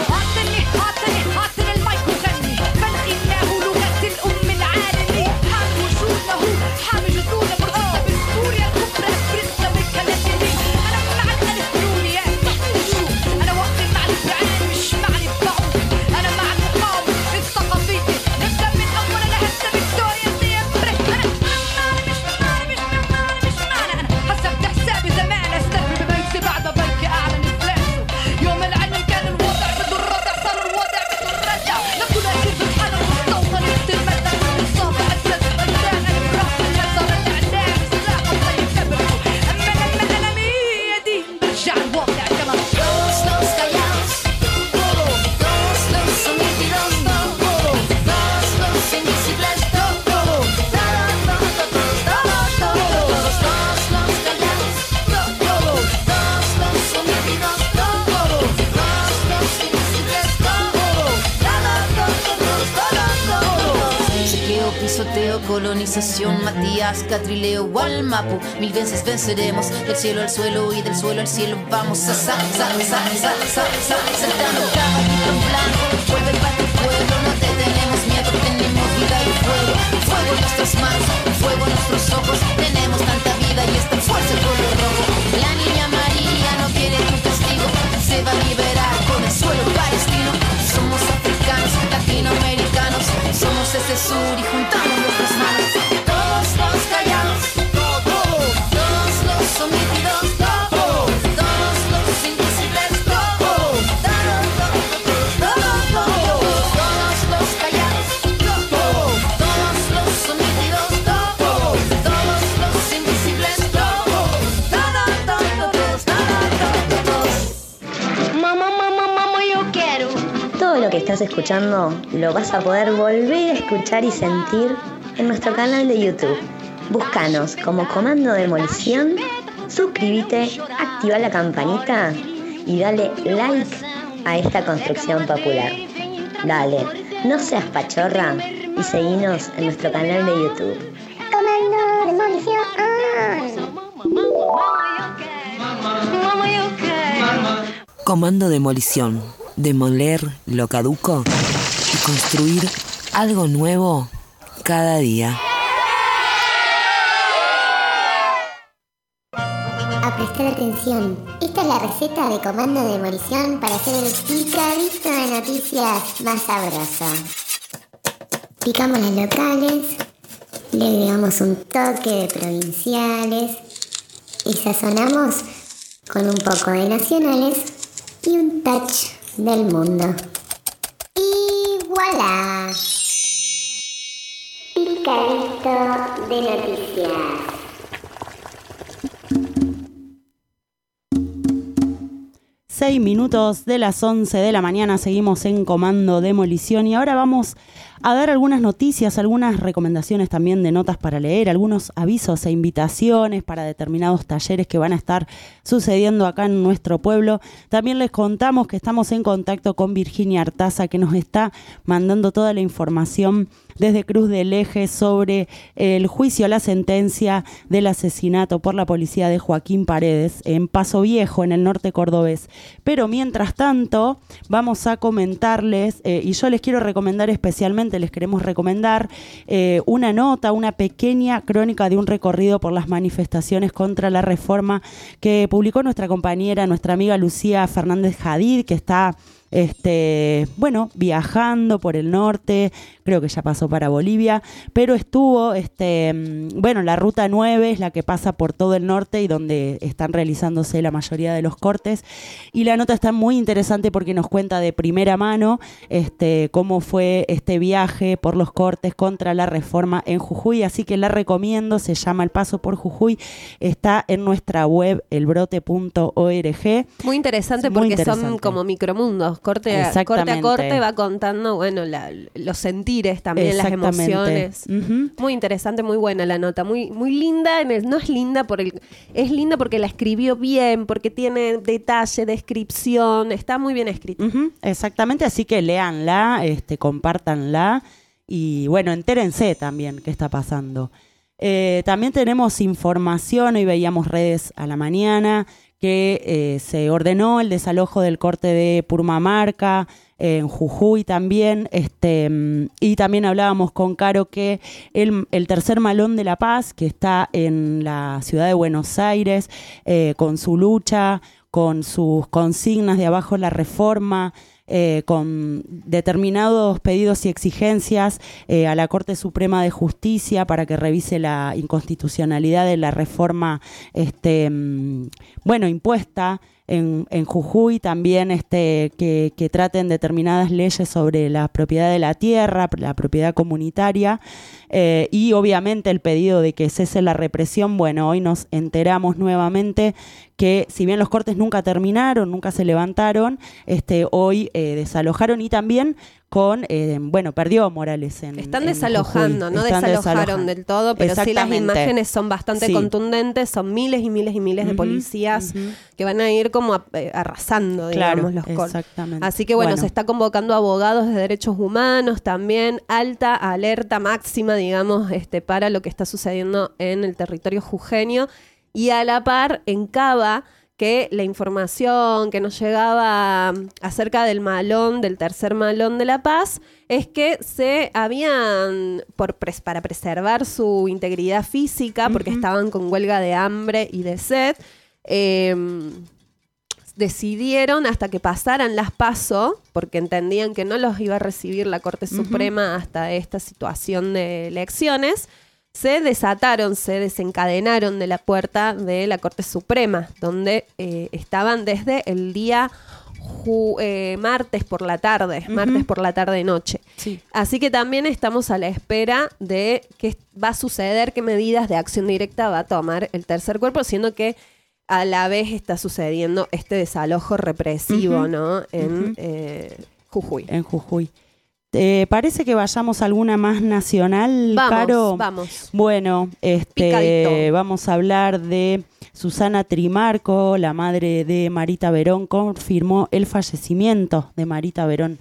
colonización, Matías, Catrileo o al Mapu. 1000 veces venceremos, del cielo al suelo y del suelo al cielo. Vamos a saltando caballito en blanco. Vuelve para tu pueblo, no te tenemos miedo, tenemos vida y fuego. Fuego en nuestras manos, fuego en nuestros ojos. Tenemos tanta vida y esta fuerza el pueblo rojo. La niña María no quiere tu castigo, se va a liberar con el suelo palestino. Somos africanos, latinoamericanos, somos ese sur y juntamos nuestras manos. Todos los callados, todos los sometidos, todos los invisibles, todos los callados, todos los sometidos, todos los invisibles, todos. Mamá, yo quiero. Todo lo que estás escuchando lo vas a poder volver a escuchar y sentir en nuestro canal de YouTube. Búscanos como Comando Demolición, suscríbete, activa la campanita y dale like a esta construcción popular. Dale, no seas pachorra y seguinos en nuestro canal de YouTube. Comando Demolición. Comando Demolición. Demoler lo caduco y construir algo nuevo cada día. A prestar atención. Esta es la receta de Comando Demolición para hacer el picadito de noticias más sabroso. Picamos las locales, le agregamos un toque de provinciales y sazonamos con un poco de nacionales y un touch del mundo. Y voilà. Picadito de noticias. Seis minutos de las 11 de la mañana, seguimos en Comando Demolición y ahora vamos a dar algunas noticias, algunas recomendaciones también de notas para leer, algunos avisos e invitaciones para determinados talleres que van a estar sucediendo acá en nuestro pueblo. También les contamos que estamos en contacto con Virginia Artaza, que nos está mandando toda la información desde Cruz del Eje sobre el juicio, la sentencia del asesinato por la policía de Joaquín Paredes en Paso Viejo, en el norte cordobés. Pero mientras tanto, vamos a comentarles, y yo les quiero recomendar especialmente, les queremos recomendar una nota, una pequeña crónica de un recorrido por las manifestaciones contra la reforma que publicó nuestra compañera, nuestra amiga Lucía Fernández Hadid, que está viajando por el norte, creo que ya pasó para Bolivia, pero estuvo, la ruta 9 es la que pasa por todo el norte y donde están realizándose la mayoría de los cortes, y la nota está muy interesante porque nos cuenta de primera mano cómo fue este viaje por los cortes contra la reforma en Jujuy, así que la recomiendo, se llama El Paso por Jujuy, está en nuestra web elbrote.org. Muy interesante porque son como micromundos. Corte a corte va contando, los sentires también, las emociones. Uh-huh. Muy interesante, muy buena la nota, muy linda. No es linda es linda porque la escribió bien, porque tiene detalle, descripción, está muy bien escrita. Uh-huh. Exactamente, así que léanla, compártanla y entérense también qué está pasando. También tenemos información, hoy veíamos redes a la mañana, que se ordenó el desalojo del corte de Purmamarca, en Jujuy también, y también hablábamos con Caro que el tercer Malón de la Paz, que está en la ciudad de Buenos Aires, con su lucha, con sus consignas de abajo la reforma, con determinados pedidos y exigencias a la Corte Suprema de Justicia para que revise la inconstitucionalidad de la reforma impuesta en Jujuy, también que traten determinadas leyes sobre la propiedad de la tierra, la propiedad comunitaria, y obviamente el pedido de que cese la represión. Bueno, hoy nos enteramos nuevamente que si bien los cortes nunca terminaron, nunca se levantaron, hoy desalojaron y también perdió Morales Están desalojando, no desalojaron del todo, pero sí las imágenes son bastante contundentes, son miles y miles y miles de policías que van a ir como arrasando, digamos, los cortes. Así que se está convocando abogados de derechos humanos también, alta alerta máxima, digamos, para lo que está sucediendo en el territorio jujeño, y a la par en Cava, que la información que nos llegaba acerca del tercer malón de La Paz, es que se habían, para preservar su integridad física, porque estaban con huelga de hambre y de sed, decidieron hasta que pasaran las PASO, porque entendían que no los iba a recibir la Corte Suprema hasta esta situación de elecciones, se desencadenaron de la puerta de la Corte Suprema, donde estaban desde el día martes por la tarde-noche. Sí. Así que también estamos a la espera de qué va a suceder, qué medidas de acción directa va a tomar el tercer cuerpo, siendo que a la vez está sucediendo este desalojo represivo, ¿no? En Jujuy. En Jujuy. ¿Parece que vayamos a alguna más nacional, Caro? Vamos. Bueno, vamos a hablar de Susana Trimarco, la madre de Marita Verón, confirmó el fallecimiento de Marita Verón.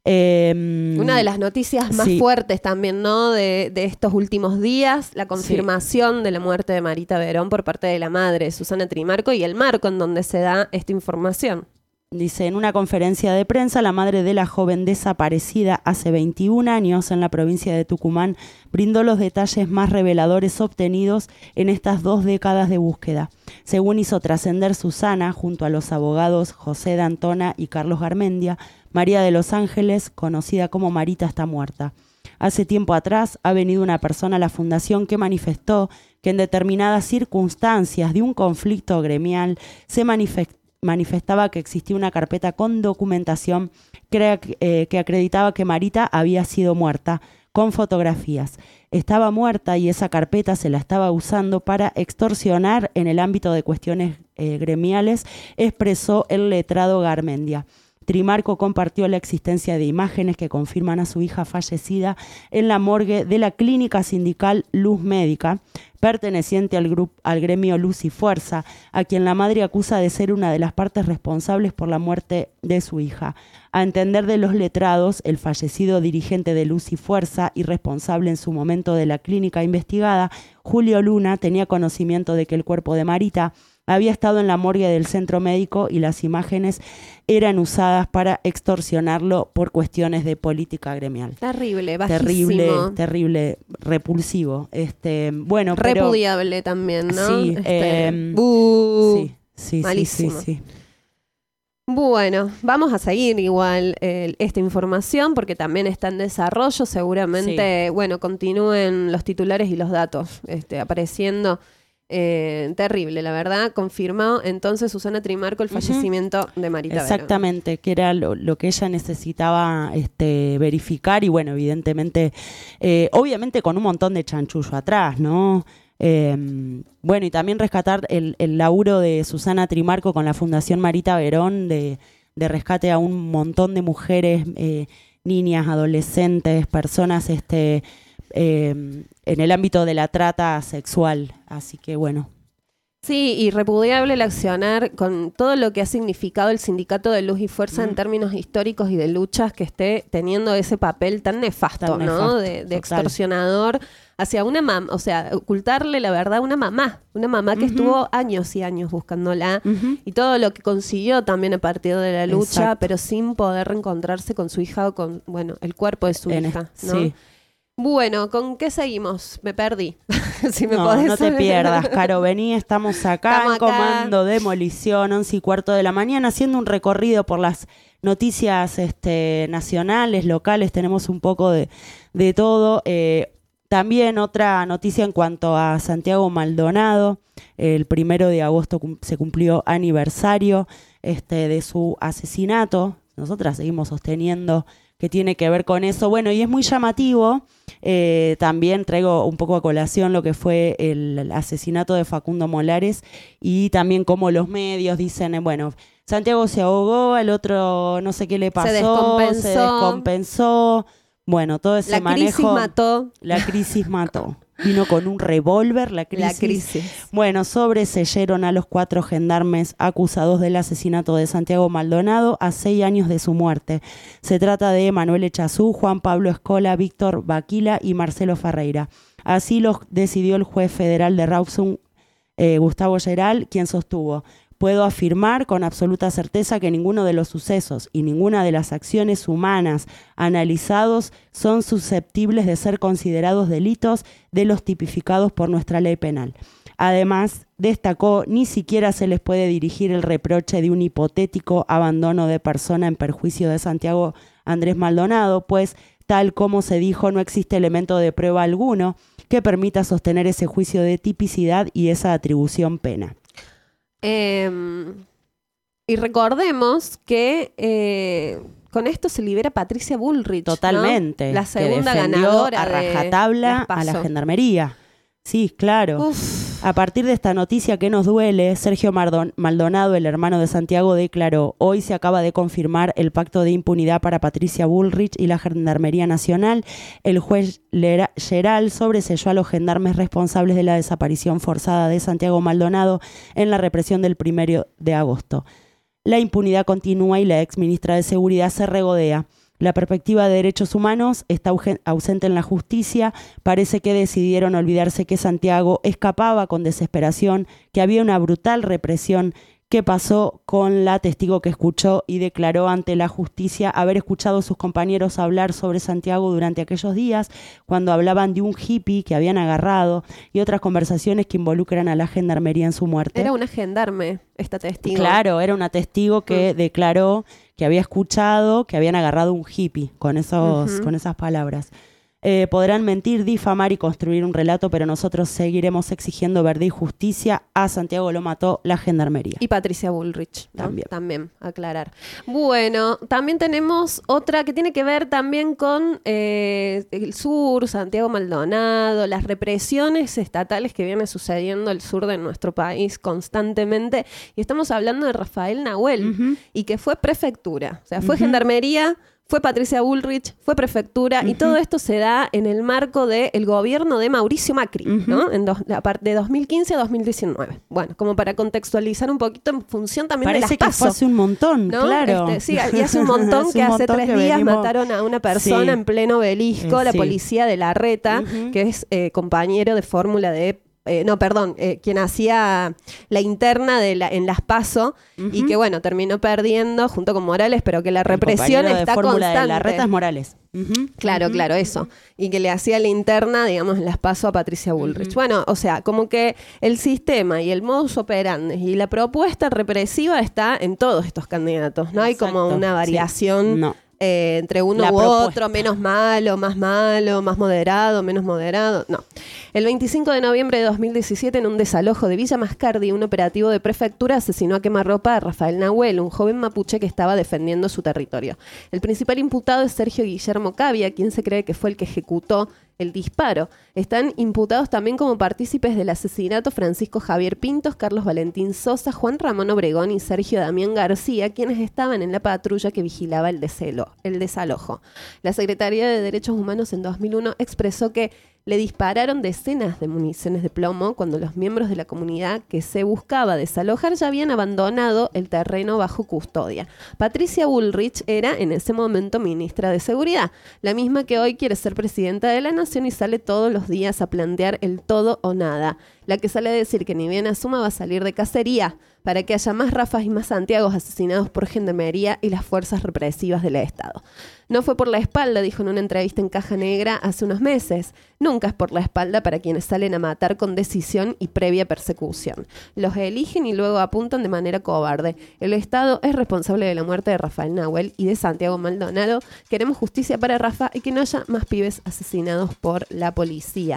Una de las noticias más fuertes también, ¿no? De estos últimos días, la confirmación de la muerte de Marita Verón por parte de la madre, Susana Trimarco, y el marco en donde se da esta información. Dice, en una conferencia de prensa, la madre de la joven desaparecida hace 21 años en la provincia de Tucumán brindó los detalles más reveladores obtenidos en estas 2 décadas de búsqueda. Según hizo trascender Susana, junto a los abogados José D'Antona y Carlos Garmendia, María de los Ángeles, conocida como Marita, está muerta. Hace tiempo atrás ha venido una persona a la fundación que manifestó que en determinadas circunstancias de un conflicto gremial se manifestaba que existía una carpeta con documentación que acreditaba que Marita había sido muerta, con fotografías. Estaba muerta y esa carpeta se la estaba usando para extorsionar en el ámbito de cuestiones gremiales, expresó el letrado Garmendia. Trimarco compartió la existencia de imágenes que confirman a su hija fallecida en la morgue de la clínica sindical Luz Médica, perteneciente al gremio Luz y Fuerza, a quien la madre acusa de ser una de las partes responsables por la muerte de su hija. A entender de los letrados, el fallecido dirigente de Luz y Fuerza y responsable en su momento de la clínica investigada, Julio Luna, tenía conocimiento de que el cuerpo de Marita había estado en la morgue del centro médico y las imágenes eran usadas para extorsionarlo por cuestiones de política gremial. Terrible, bajísimo. Terrible, repulsivo. Repudiable también, ¿no? Sí, malísimo. Sí. Bueno, vamos a seguir igual esta información porque también está en desarrollo. Seguramente, continúen los titulares y los datos apareciendo. Terrible, la verdad. Confirmó entonces Susana Trimarco el fallecimiento de Marita Verón. Exactamente, que era lo que ella necesitaba verificar y evidentemente, obviamente con un montón de chanchullo atrás, ¿no? Y también rescatar el laburo de Susana Trimarco con la Fundación Marita Verón de rescate a un montón de mujeres, niñas, adolescentes, personas en el ámbito de la trata sexual. Así que Sí, y repudiable el accionar con todo lo que ha significado el sindicato de Luz y Fuerza en términos históricos y de luchas, que esté teniendo ese papel tan nefasto, ¿no? De extorsionador hacia una mamá, o sea, ocultarle la verdad a una mamá que estuvo años y años buscándola y todo lo que consiguió también a partir de la lucha, pero sin poder reencontrarse con su hija o con, el cuerpo de su hija, ¿no? Sí. Bueno, ¿con qué seguimos? Me perdí. Si me podés no te pierdas, Caro. Vení, estamos acá en Comando Demolición, 11:15 de la mañana, haciendo un recorrido por las noticias nacionales, locales. Tenemos un poco de todo. También otra noticia en cuanto a Santiago Maldonado. El 1 de agosto se cumplió aniversario de su asesinato. nosotras seguimos sosteniendo que tiene que ver con eso. Bueno, y es muy llamativo, también traigo un poco a colación lo que fue el asesinato de Facundo Molares y también cómo los medios dicen, bueno, Santiago se ahogó, el otro no sé qué le pasó, se descompensó. Bueno, todo ese manejo. La crisis mató. Vino con un revólver, la crisis. Bueno, sobreseyeron a los 4 gendarmes acusados del asesinato de Santiago Maldonado a 6 años de su muerte. Se trata de Manuel Echazú, Juan Pablo Escola, Víctor Baquila y Marcelo Ferreira. Así lo decidió el juez federal de Rawson, Gustavo Geral, quien sostuvo: puedo afirmar con absoluta certeza que ninguno de los sucesos y ninguna de las acciones humanas analizados son susceptibles de ser considerados delitos de los tipificados por nuestra ley penal. Además, destacó, ni siquiera se les puede dirigir el reproche de un hipotético abandono de persona en perjuicio de Santiago Andrés Maldonado, pues, tal como se dijo, no existe elemento de prueba alguno que permita sostener ese juicio de tipicidad y esa atribución pena. Y recordemos que con esto se libera Patricia Bullrich. Totalmente. ¿No? La segunda ganadora a rajatabla a la gendarmería. Sí, claro. A partir de esta noticia que nos duele, Sergio Maldonado, el hermano de Santiago, declaró: hoy se acaba de confirmar el pacto de impunidad para Patricia Bullrich y la Gendarmería Nacional. El juez Geral sobreseyó a los gendarmes responsables de la desaparición forzada de Santiago Maldonado en la represión del 1 de agosto. La impunidad continúa y la exministra de Seguridad se regodea. La perspectiva de derechos humanos está ausente en la justicia. Parece que decidieron olvidarse que Santiago escapaba con desesperación, que había una brutal represión. ¿Qué pasó con la testigo que escuchó y declaró ante la justicia haber escuchado a sus compañeros hablar sobre Santiago durante aquellos días, cuando hablaban de un hippie que habían agarrado y otras conversaciones que involucran a la gendarmería en su muerte? Era una gendarme, esta testigo. Claro, era una testigo que declaró que había escuchado que habían agarrado un hippie con esas palabras. Podrán mentir, difamar y construir un relato, pero nosotros seguiremos exigiendo verdad y justicia. A Santiago lo mató la gendarmería. Y Patricia Bullrich, ¿no? También, aclarar. Bueno, también tenemos otra que tiene que ver también con el sur, Santiago Maldonado, las represiones estatales que viene sucediendo al sur de nuestro país constantemente. Y estamos hablando de Rafael Nahuel, y que fue prefectura. O sea, fue gendarmería, fue Patricia Bullrich, fue prefectura, y todo esto se da en el marco del gobierno de Mauricio Macri, ¿no? De 2015 a 2019. Bueno, como para contextualizar un poquito en función también de las PASO. Parece que fue hace un montón, ¿no? claro. Sí, y hace un montón que hace 3 días mataron a una persona en pleno obelisco, la policía de Larreta, que es compañero de fórmula de... quien hacía la interna en las PASO, y que bueno, terminó perdiendo junto con Morales, pero que la represión está constante. De Larreta es Morales. Claro, eso. Y que le hacía la interna, digamos, en las PASO a Patricia Bullrich. Bueno, o sea, como que el sistema y el modus operandi y la propuesta represiva está en todos estos candidatos. No hay como una variación... No. Entre uno u otro, menos malo, más moderado, menos moderado. No. El 25 de noviembre de 2017, en un desalojo de Villa Mascardi, un operativo de prefectura asesinó a quemarropa a Rafael Nahuel, un joven mapuche que estaba defendiendo su territorio. El principal imputado es Sergio Guillermo Cavia, quien se cree que fue el que ejecutó el disparo. Están imputados también como partícipes del asesinato Francisco Javier Pintos, Carlos Valentín Sosa, Juan Ramón Obregón y Sergio Damián García, quienes estaban en la patrulla que vigilaba el desalojo. La Secretaría de Derechos Humanos en 2001 expresó que le dispararon decenas de municiones de plomo cuando los miembros de la comunidad que se buscaba desalojar ya habían abandonado el terreno bajo custodia. Patricia Bullrich era en ese momento ministra de Seguridad, la misma que hoy quiere ser presidenta de la Nación y sale todos los días a plantear el todo o nada. La que sale a decir que ni bien asuma va a salir de cacería para que haya más Rafas y más Santiagos asesinados por gendarmería y las fuerzas represivas del Estado. No fue por la espalda, dijo en una entrevista en Caja Negra hace unos meses. Nunca es por la espalda para quienes salen a matar con decisión y previa persecución. Los eligen y luego apuntan de manera cobarde. El Estado es responsable de la muerte de Rafael Nahuel y de Santiago Maldonado. Queremos justicia para Rafa y que no haya más pibes asesinados por la policía.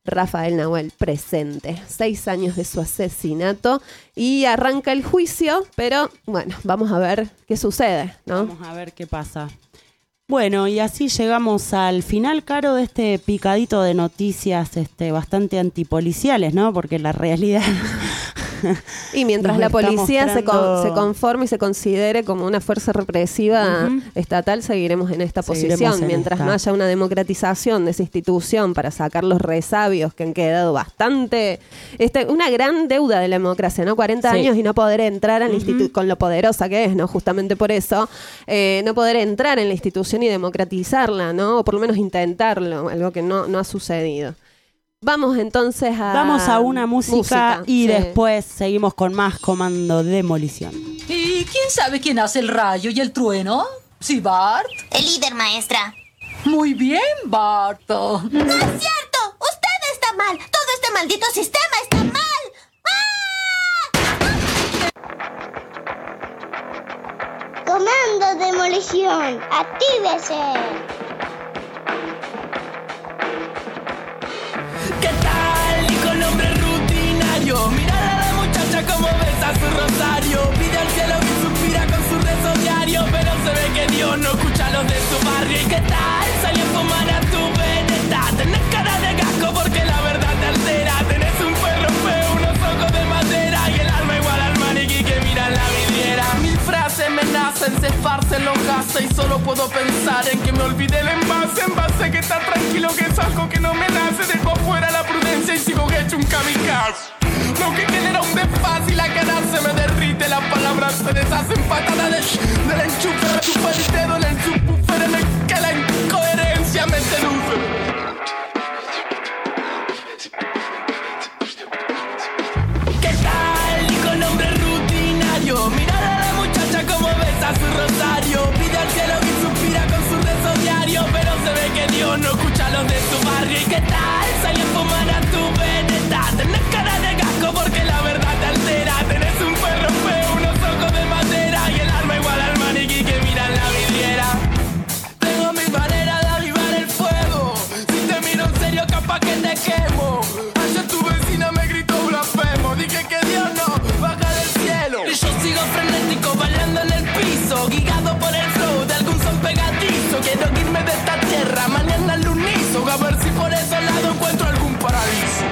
Rafael Nahuel presente. 6 años de su asesinato y arranca el juicio, pero bueno, vamos a ver qué sucede, ¿no? Vamos a ver qué pasa. Bueno, y así llegamos al final, Caro, de este picadito de noticias bastante antipoliciales, ¿no? Porque la realidad... Y mientras la policía se conforme y se considere como una fuerza represiva estatal, seguiremos en esta posición. Mientras no haya una democratización de esa institución para sacar los resabios que han quedado bastante... una gran deuda de la democracia, ¿no? 40 años y no poder entrar al instituto, con lo poderosa que es, ¿no? Justamente por eso, no poder entrar en la institución y democratizarla, ¿no? O por lo menos intentarlo, algo que no ha sucedido. Vamos entonces a una música y después seguimos con más Comando Demolición. ¿Y quién sabe quién hace el rayo y el trueno? ¿Sí, Bart? El líder, maestra. Muy bien, Bart. ¡No es cierto! ¡Usted está mal! ¡Todo este maldito sistema está mal! ¡Ah! Comando Demolición, actívese. ¿Qué tal? Y con hombre rutinario, mira a la muchacha como besa su rosario. Pide al cielo y suspira con su rezo diario, pero se ve que Dios no escucha a los de su barrio. ¿Y qué tal? Salió a fumar a tu veneta. Tenés cara de gasco porque la verdad te altera. Tenés un perro feo, unos ojos de madera y el alma igual al maniquí que mira en la vidriera. Mil frases me nacen, se esparcen los gases y solo puedo pensar en que me olvidé el envase que está tranquilo, que es algo que no me nace. Dejo fuera la prudencia y sigo hecho un kamikaze. Lo que genera un desfase y la cara se me derrite. Las palabras se deshacen patadas del enchufe. Chupa el dedo en el subwoofer en el que la incoherencia me seduce. ¿Qué tal? Y con hombre rutinario, mirar a la muchacha como besa su rosario. Pide al cielo y suspira con su rezo diario, pero se ve que Dios no escucha a los de su barrio. ¿Y qué tal? Salió a fumar a tu veneta. Tenés cara de gasco porque la verdad te altera. Tenés un perro feo, unos ojos de madera y el alma igual al maniquí que mira en la vidriera. Tengo mi manera de avivar el fuego. Si te miro en serio capaz que te quemo. Ayer tu vecina me gritó blasfemo. Dije que Dios no baja del cielo. Y yo sigo frenético bailando en el piso, guiado por el flow de algún son pegadizo. Quiero irme de esta tierra mañana al unizo, a ver si por esos lados encuentro algún paraíso.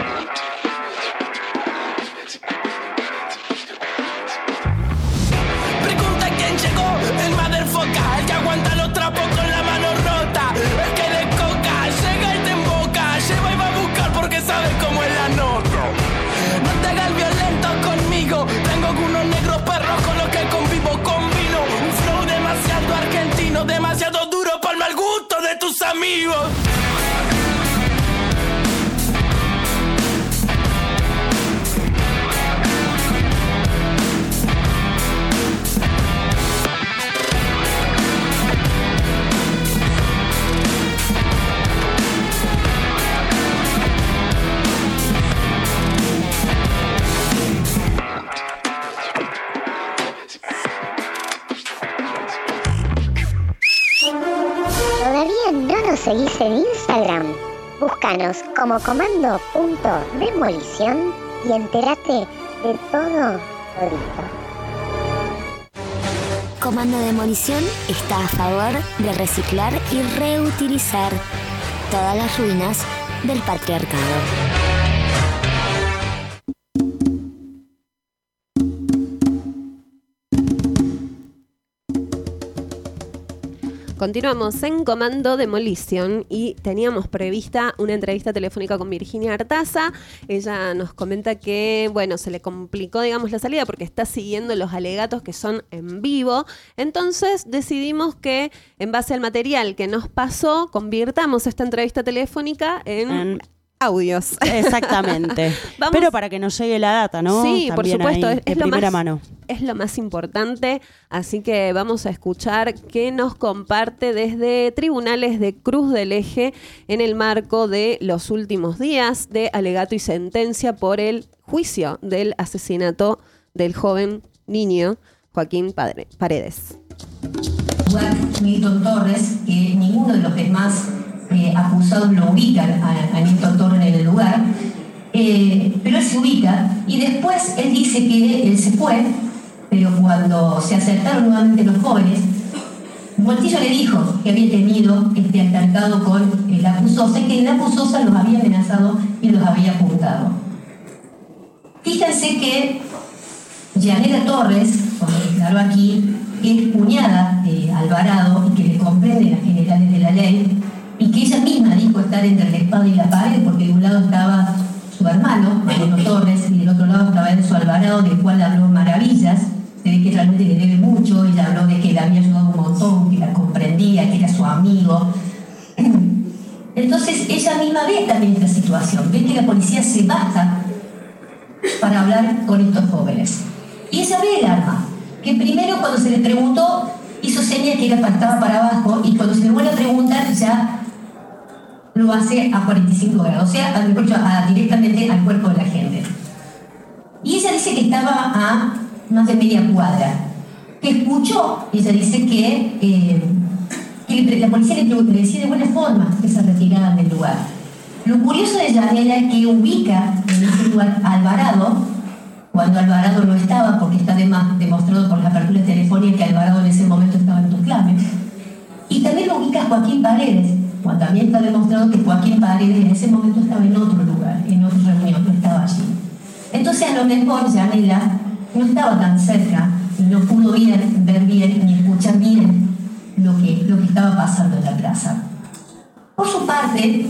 Pregunta quién llegó, el motherfucker, el que aguanta los trapos con la mano rota. El que de coca llega y te emboca, lleva y va a buscar porque sabe cómo es la nota. No te hagas violento conmigo, tengo algunos negros perros con los que convivo, combino un flow demasiado argentino, demasiado duro para el mal gusto de tus amigos. ¿Todavía no nos seguís en Instagram? Búscanos como comando.demolición y entérate de todo todito. Comando Demolición está a favor de reciclar y reutilizar todas las ruinas del patriarcado. Continuamos en Comando Demolición y teníamos prevista una entrevista telefónica con Virginia Artaza. Ella nos comenta que, bueno, se le complicó, digamos, la salida porque está siguiendo los alegatos que son en vivo. Entonces decidimos que, en base al material que nos pasó, convirtamos esta entrevista telefónica en audios. Exactamente. Pero para que nos llegue la data, ¿no? Sí, también por supuesto. Ahí, de primera mano. Es lo más importante, así que vamos a escuchar qué nos comparte desde tribunales de Cruz del Eje en el marco de los últimos días de alegato y sentencia por el juicio del asesinato del joven niño Joaquín Paredes. Milton Torres y ninguno de los demás acusados lo ubican a Néstor Torres en el lugar, pero él se ubica y después él dice que él se fue, pero cuando se acercaron nuevamente los jóvenes, Voltillo le dijo que había tenido este altercado con el acusosa y que el acusosa los había amenazado y los había apuntado. Fíjense que Yanela Torres, como declaró aquí, que es cuñada de Alvarado y que le comprende las generales de la ley, y que ella misma dijo estar entre la espada y la pared, porque de un lado estaba su hermano, Mariano Torres, y del otro lado estaba Enzo Alvarado, del cual habló maravillas. Se ve que realmente le debe mucho. Ella habló de que le había ayudado un montón, que la comprendía, que era su amigo. Entonces ella misma ve también esta situación, ve que la policía se baja para hablar con estos jóvenes. Y ella ve el arma, que primero cuando se le preguntó hizo señas que estaba para abajo, y cuando se le vuelve a preguntar ya lo hace a 45 grados, o sea, directamente al cuerpo de la gente. Y ella dice que estaba a más de media cuadra, que escuchó, ella dice que la policía le decía de buena forma que se retiraran del lugar. Lo curioso de Yanela es que ubica en ese lugar a Alvarado, cuando Alvarado no estaba, porque está demostrado por la apertura telefónica que Alvarado en ese momento estaba en Tuclame. Y también lo ubica a Joaquín Paredes, cuando también está demostrado que Joaquín Paredes en ese momento estaba en otro lugar, en otra reunión, no estaba allí. Entonces a lo mejor Yanela no estaba tan cerca y no pudo ver bien ni escuchar bien lo que estaba pasando en la plaza. Por su parte,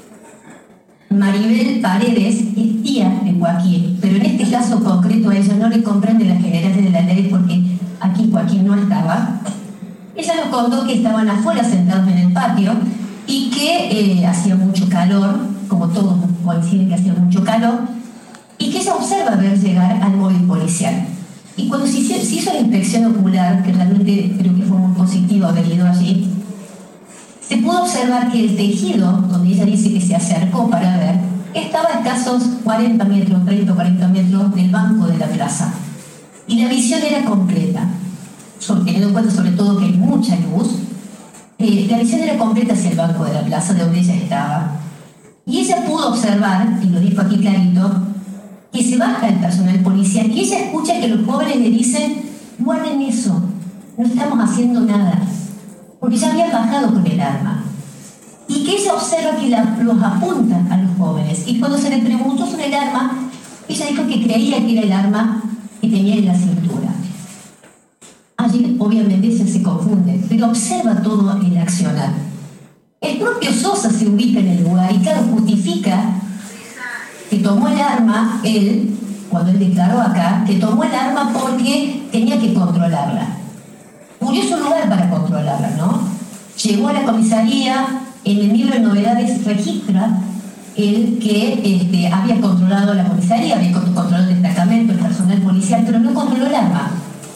Maribel Paredes es tía de Joaquín, pero en este caso concreto a ella no le comprende las generales de la ley porque aquí Joaquín no estaba. Ella nos contó que estaban afuera sentados en el patio y que hacía mucho calor, como todos coinciden que hacía mucho calor, y que ella observa ver llegar al móvil policial. Y cuando se hizo la inspección ocular, que realmente creo que fue muy positivo haber ido allí, se pudo observar que el tejido, donde ella dice que se acercó para ver, estaba a escasos 40 metros, 30 o 40 metros del banco de la plaza. Y la visión era completa, teniendo en cuenta sobre todo que hay mucha luz, la visión era completa hacia el banco de la plaza, de donde ella estaba. Y ella pudo observar, y lo dijo aquí clarito, que se baja el personal policial y ella escucha que los jóvenes le dicen: guarden eso, no estamos haciendo nada, porque ya habían bajado con el arma. Y que ella observa que los apunta a los jóvenes. Y cuando se le preguntó sobre el arma, ella dijo que creía que era el arma que tenía en la cintura. Allí obviamente ella se confunde, pero observa todo el accionar. El propio Sosa se ubica en el lugar y claro, justifica que tomó el arma, él, cuando él declaró acá, que tomó el arma porque tenía que controlarla. Curioso lugar para controlarla, ¿no? Llegó a la comisaría, en el libro de novedades registra el que había controlado la comisaría, había controlado el destacamento, el personal policial, pero no controló el arma.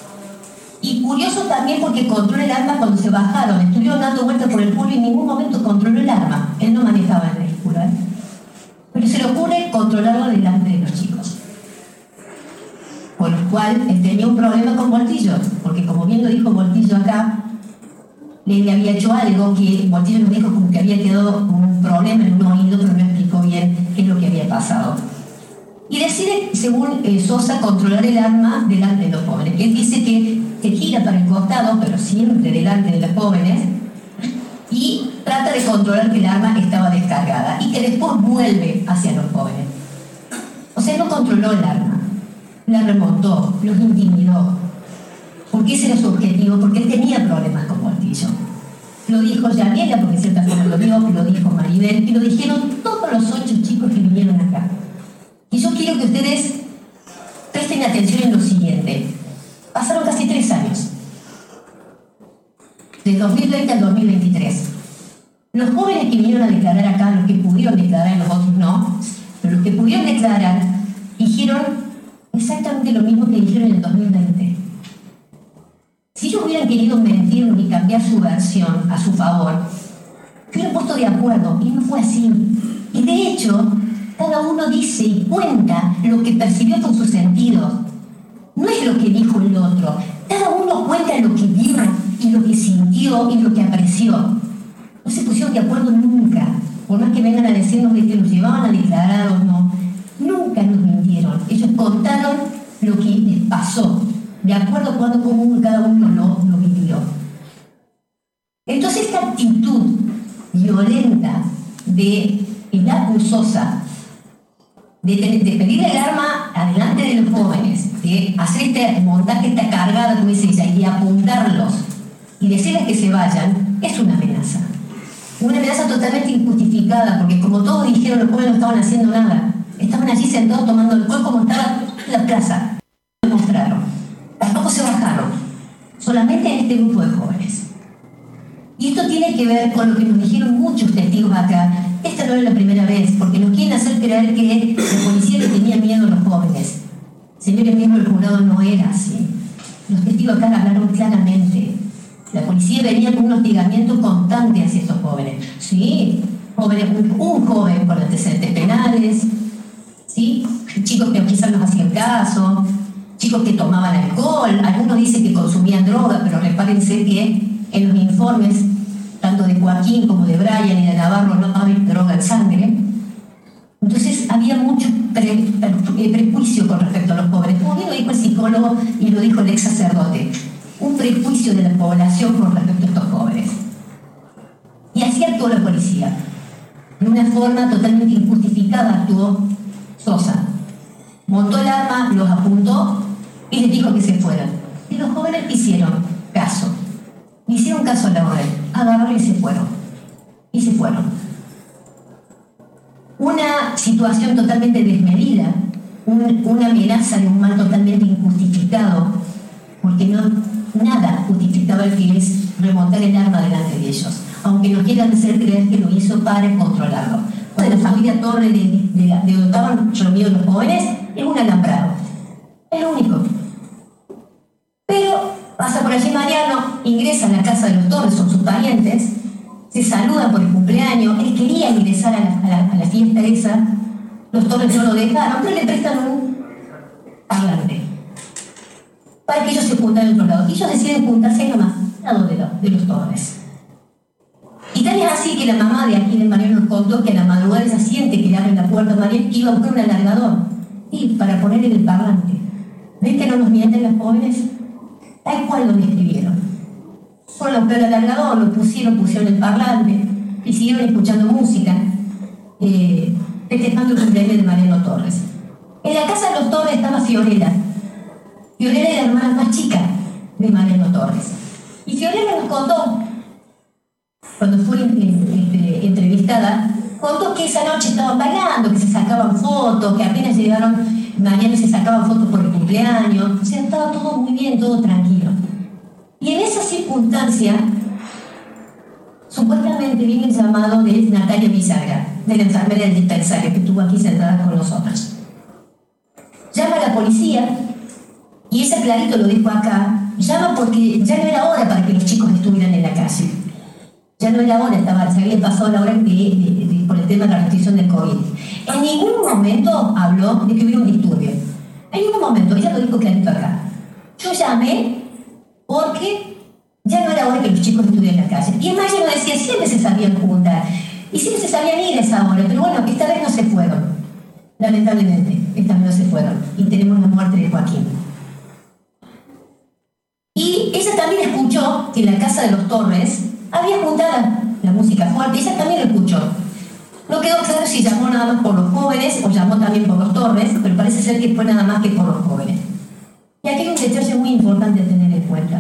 Y curioso también porque controló el arma cuando se bajaron, estuvieron dando vueltas por el pueblo y en ningún momento controló el arma. Él no manejaba el vehículo, ¿eh? Pero se le ocurre controlarlo delante de los chicos. Por lo cual él tenía un problema con Voltillo, porque como bien lo dijo Voltillo acá, le había hecho algo que Voltillo nos dijo como que había quedado un problema en un oído, pero no explicó bien qué es lo que había pasado. Y decide, según Sosa, controlar el arma delante de los jóvenes. Él dice que se gira para el costado, pero siempre delante de los jóvenes, y trata de controlar que el arma estaba descargada y que después vuelve hacia los jóvenes. O sea, no controló el arma, la remontó, los intimidó, porque ese era su objetivo, porque él tenía problemas con Voltillo. Lo dijo Yanela, porque de cierta forma lo dijo Maribel, y lo dijeron todos los 8 chicos que vinieron acá. Y yo quiero que ustedes presten atención en lo siguiente. Pasaron casi 3 años. Del 2020 al 2023. Los jóvenes que vinieron a declarar acá, los que pudieron declarar, los otros no, pero los que pudieron declarar, dijeron exactamente lo mismo que dijeron en el 2020. Si ellos hubieran querido mentir y cambiar su versión a su favor, se hubieran puesto de acuerdo, y no fue así. Y de hecho, cada uno dice y cuenta lo que percibió con sus sentidos. No es lo que dijo el otro. Cada uno cuenta lo que vio y lo que sintió y lo que apreció. no se pusieron de acuerdo nunca, por más que vengan a decirnos que los llevaban a declarar o no, nunca nos mintieron. Ellos contaron lo que les pasó, de acuerdo a cómo cada uno lo vivió. Entonces esta actitud violenta de Pilar Sosa, de pedir el arma adelante de los jóvenes, de hacer este montaje, esta cargada, como dice ella, y apuntarlos y decirles que se vayan, es una amenaza. Una amenaza totalmente injustificada, porque como todos dijeron, los jóvenes no estaban haciendo nada. Estaban allí sentados tomando alcohol como estaba la plaza. No mostraron. Tampoco se bajaron. Solamente en este grupo de jóvenes. Y esto tiene que ver con lo que nos dijeron muchos testigos acá. Esta no es la primera vez, porque nos quieren hacer creer que la policía le tenía miedo a los jóvenes. Señores miembros del jurado, no era así. Los testigos acá hablaron claramente. La policía venía con un hostigamiento constante hacia estos jóvenes. Sí, un joven con antecedentes penales, ¿sí? Chicos que quizás no hacían caso, chicos que tomaban alcohol, algunos dicen que consumían droga, pero repárense que en los informes, tanto de Joaquín como de Brian y de Navarro, no había droga en sangre. Entonces había mucho prejuicio con respecto a los jóvenes. Como bien lo dijo el psicólogo y lo dijo el ex sacerdote, un prejuicio de la población con respecto a estos jóvenes. Y así actuó la policía. De una forma totalmente injustificada actuó Sosa. Montó el arma, los apuntó y les dijo que se fueran. Y los jóvenes hicieron caso. Hicieron caso a la orden. Agarraron y se fueron. Y se fueron. Una situación totalmente desmedida, una amenaza de un mal totalmente injustificado, porque nada justificaba el que es remontar el arma delante de ellos, aunque nos quieran hacer creer que lo hizo para controlarlo. De la familia Torres, de donde estaban reunidos los jóvenes, es un alambrado. Es lo único. Pero pasa por allí Mariano, ingresa a la casa de los Torres, son sus parientes, se saludan por el cumpleaños, él quería ingresar a la fiesta esa, los Torres no lo dejaron, pero le prestan un parlante para que ellos se junten en otro lado. Y ellos deciden juntarse ahí nomás, al lado de los Torres. Y tal es así que la mamá de aquí de Mariano nos contó que a la madrugada ella siente que le abren la puerta a Mariano y iba a buscar un alargador y para poner en el parlante. ¿Ven que no nos mienten los jóvenes? Tal cual lo describieron. Fueron a buscar el alargador, lo pusieron el parlante y siguieron escuchando música, festejando el cumpleaños de Mariano Torres. En la casa de los Torres estaba Fiorella. Fiorella era la hermana más chica de Mariano Torres. Y Fiorella nos contó, cuando fue entrevistada, contó que esa noche estaban bailando, que se sacaban fotos, que apenas llegaron, Mariano se sacaban fotos por el cumpleaños, o sea, estaba todo muy bien, todo tranquilo. Y en esa circunstancia, supuestamente viene el llamado de Natalia Bisagra, de la enfermera del dispensario, que estuvo aquí sentada con nosotros. Llama a la policía, y ella clarito lo dijo acá, llama porque ya no era hora para que los chicos estuvieran en la calle. Ya no era hora, se había pasado la hora por el tema de la restricción del COVID. En ningún momento habló de que hubiera un disturbio. En ningún momento, ella lo dijo clarito acá. Yo llamé porque ya no era hora que los chicos estuvieran en la calle. Y además ella lo decía, siempre se sabían juntar. Y siempre se sabían ir a esa hora, pero bueno, esta vez no se fueron. Lamentablemente, esta vez no se fueron. Y tenemos la muerte de Joaquín. Y ella también escuchó que en la casa de los Torres había juntada la música fuerte, ella también lo escuchó. No quedó claro si llamó nada más por los jóvenes o llamó también por los Torres, pero parece ser que fue nada más que por los jóvenes. Y aquí hay un detalle muy importante a tener en cuenta.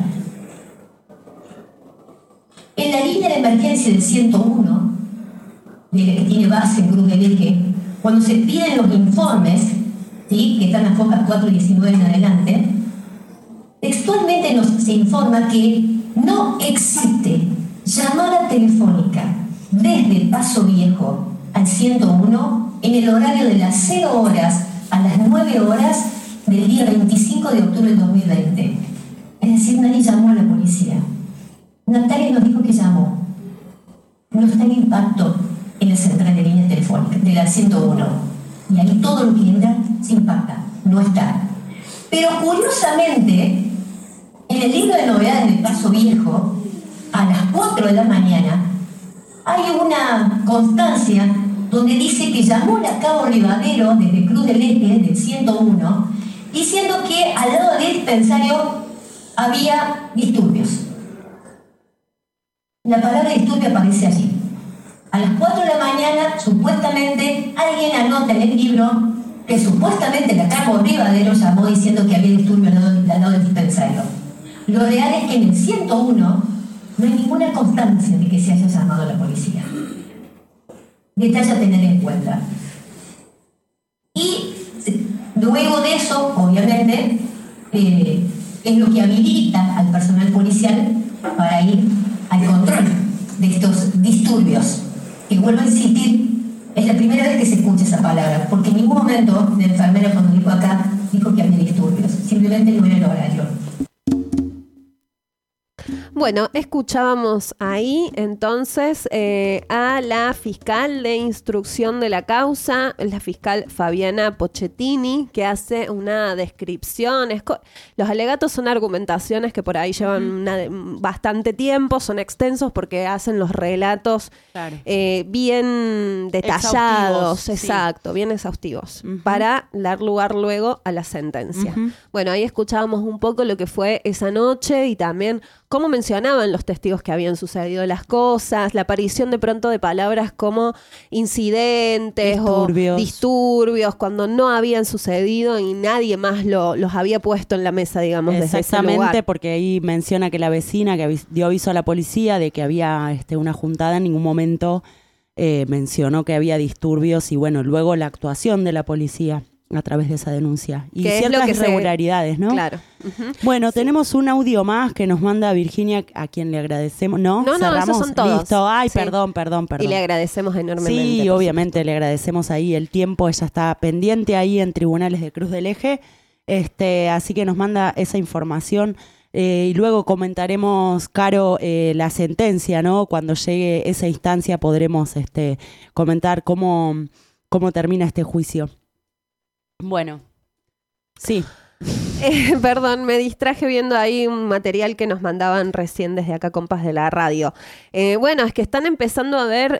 En la línea de emergencia del 101, que tiene base en Cruz del Eje, cuando se piden los informes, ¿sí?, que están las focas 419 en adelante, textualmente se informa que no existe llamada telefónica desde Paso Viejo al 101 en el horario de las 0 horas a las 9 horas del día 25 de octubre del 2020. Es decir, nadie llamó a la policía. Natalia nos dijo que llamó. No está en impacto en la central de línea telefónica, de la 101. Y ahí todo lo que entra se impacta. No está. Pero curiosamente, en el libro de novedades de Paso Viejo, a las 4 de la mañana, hay una constancia donde dice que llamó a Cabo Rivadero desde Cruz del Eje, del 101, diciendo que al lado del dispensario había disturbios. La palabra disturbio aparece allí. A las 4 de la mañana, supuestamente, alguien anota en el libro que supuestamente la Cabo Rivadero llamó diciendo que había disturbios al lado del dispensario. Lo real es que en el 101 no hay ninguna constancia de que se haya llamado a la policía. Detalle a tener en cuenta. Y luego de eso, obviamente, es lo que habilita al personal policial para ir al control de estos disturbios. Y vuelvo a insistir, es la primera vez que se escucha esa palabra, porque en ningún momento la enfermera cuando dijo acá, dijo que había disturbios, simplemente no era el horario. Bueno, escuchábamos ahí entonces a la fiscal de instrucción de la causa, la fiscal Fabiana Pochettini, que hace una descripción. Los alegatos son argumentaciones que por ahí llevan bastante tiempo, son extensos porque hacen los relatos bien detallados, exacto, bien exhaustivos, para dar lugar luego a la sentencia. Bueno, ahí escuchábamos un poco lo que fue esa noche y también cómo mencionaban los testigos que habían sucedido las cosas, la aparición de pronto de palabras como incidentes o disturbios cuando no habían sucedido y nadie más los había puesto en la mesa, digamos, desde ese lugar. Exactamente, porque ahí menciona que la vecina que dio aviso a la policía de que había una juntada en ningún momento mencionó que había disturbios y bueno, luego la actuación de la policía a través de esa denuncia. Y ciertas irregularidades, ¿no? Claro. Bueno, tenemos un audio más que nos manda Virginia, a quien le agradecemos. No, esos son todos. Listo. Ay, perdón. Y le agradecemos enormemente. Sí, obviamente le agradecemos ahí el tiempo. Ella está pendiente ahí en tribunales de Cruz del Eje. Así que nos manda esa información. Y luego comentaremos, Caro, la sentencia, ¿no? Cuando llegue esa instancia podremos comentar cómo termina este juicio. Bueno, sí. Perdón, me distraje viendo ahí un material que nos mandaban recién desde acá, compas de la radio. Bueno, es que están empezando a ver,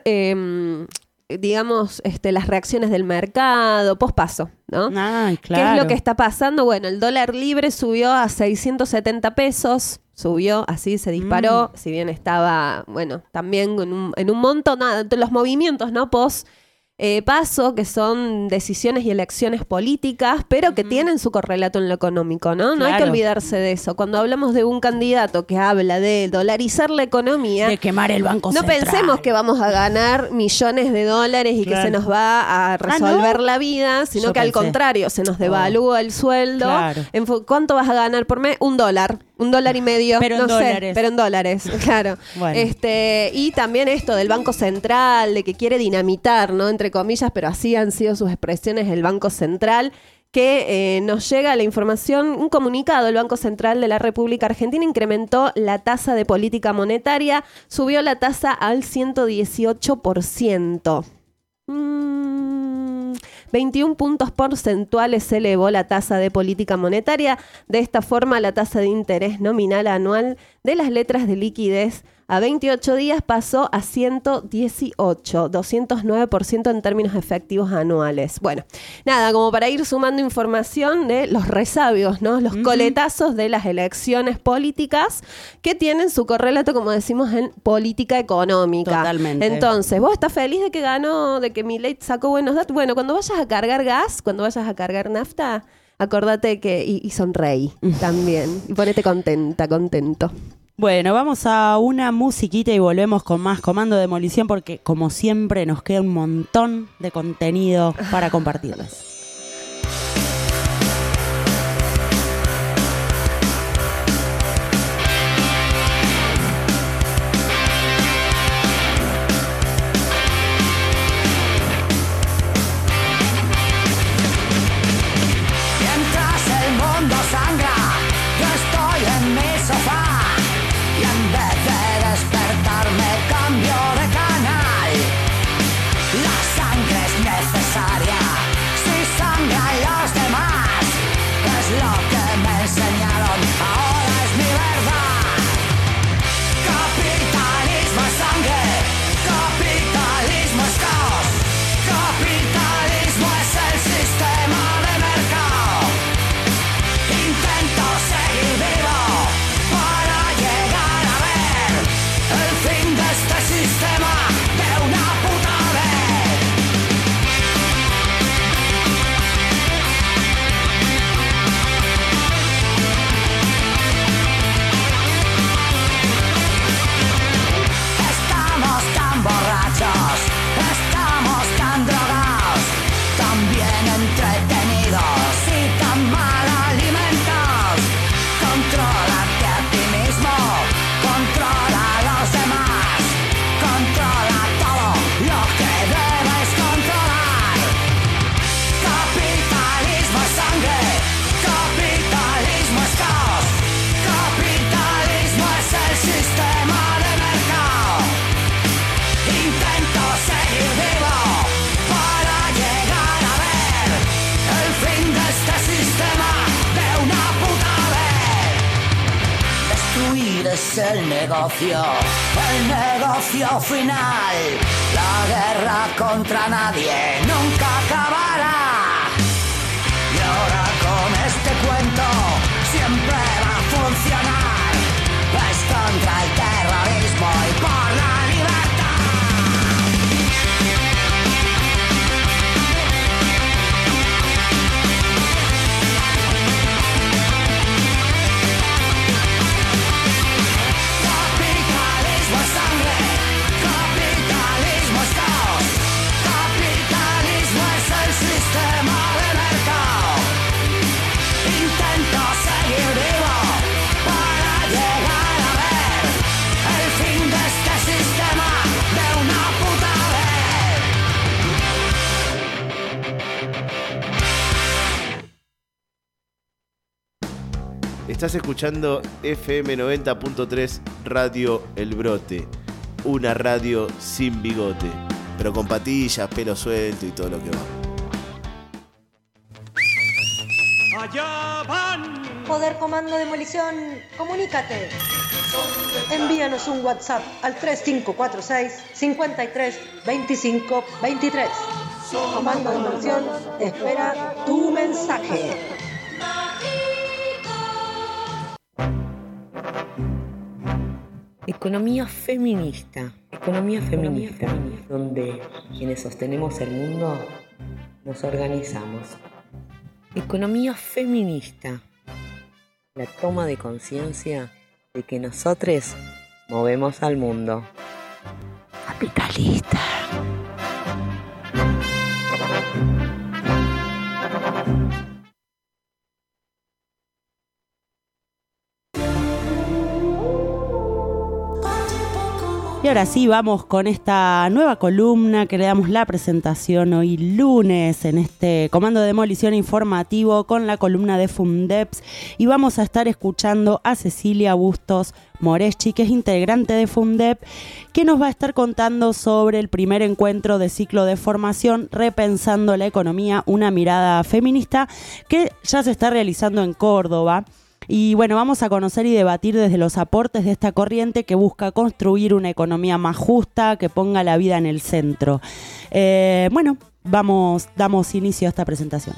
digamos, las reacciones del mercado, pospaso, ¿no? Ay, claro. ¿Qué es lo que está pasando? Bueno, el dólar libre subió a 670 pesos. Subió, así se disparó, si bien estaba, bueno, también en un montón, los movimientos, ¿no? Paso, que son decisiones y elecciones políticas, pero que tienen su correlato en lo económico, ¿no? No hay que olvidarse de eso. Cuando hablamos de un candidato que habla de dolarizar la economía, de quemar el Banco Central, no pensemos que vamos a ganar millones de dólares y que se nos va a resolver la vida, sino que al contrario, se nos devalúa el sueldo. ¿Cuánto vas a ganar por mes? $1. $1.50, pero no en dólares. Pero en dólares, claro. Bueno. Y también esto del Banco Central, de que quiere dinamitar, ¿no? Entre comillas, pero así han sido sus expresiones el Banco Central, que nos llega la información, un comunicado, el Banco Central de la República Argentina incrementó la tasa de política monetaria, subió la tasa al 118%. 21 puntos porcentuales se elevó la tasa de política monetaria. De esta forma, la tasa de interés nominal anual de las letras de liquidez a 28 días pasó a 118, 209% en términos efectivos anuales. Bueno, nada, como para ir sumando información de los resabios, ¿no? Los coletazos de las elecciones políticas que tienen su correlato, como decimos, en política económica. Totalmente. Entonces, ¿vos estás feliz de que ganó, de que Milei sacó buenos datos? Bueno, cuando vayas a cargar gas, cuando vayas a cargar nafta, acordate que y sonreí también. Y ponete contento. Bueno, vamos a una musiquita y volvemos con más Comando Demolición porque, como siempre, nos queda un montón de contenido para compartirles. Mientras el mundo sangra, yo estoy en mi sofá. Y en vez de despertarme cambio de canal. La sangre es necesaria si el negocio final. La guerra contra nadie nunca acabará. Y ahora con este cuento siempre va a funcionar. Es contra el terrorismo y por la libertad. Capitalismo es sangre, capitalismo es caos, capitalismo es el sistema de mercado. Intento seguir vivo para llegar a ver el fin de este sistema de una puta vez. Estás escuchando FM 90.3 Radio El Brote, una radio sin bigote, pero con patillas, pelo suelto y todo lo que va. Allá van. Poder Comando Demolición, comunícate. Envíanos un WhatsApp al 3546 53 25 23. Comando Demolición espera tu mensaje. Economía feminista, donde quienes sostenemos el mundo nos organizamos. Economía feminista, la toma de conciencia de que nosotros movemos al mundo. Capitalista. Y ahora sí, vamos con esta nueva columna que le damos la presentación hoy lunes en este Comando de Demolición Informativo con la columna de Fundeps. Y vamos a estar escuchando a Cecilia Bustos Moreschi, que es integrante de Fundep, que nos va a estar contando sobre el primer encuentro de ciclo de formación Repensando la Economía, una mirada feminista, que ya se está realizando en Córdoba. Y bueno, vamos a conocer y debatir desde los aportes de esta corriente que busca construir una economía más justa, que ponga la vida en el centro. Damos inicio a esta presentación.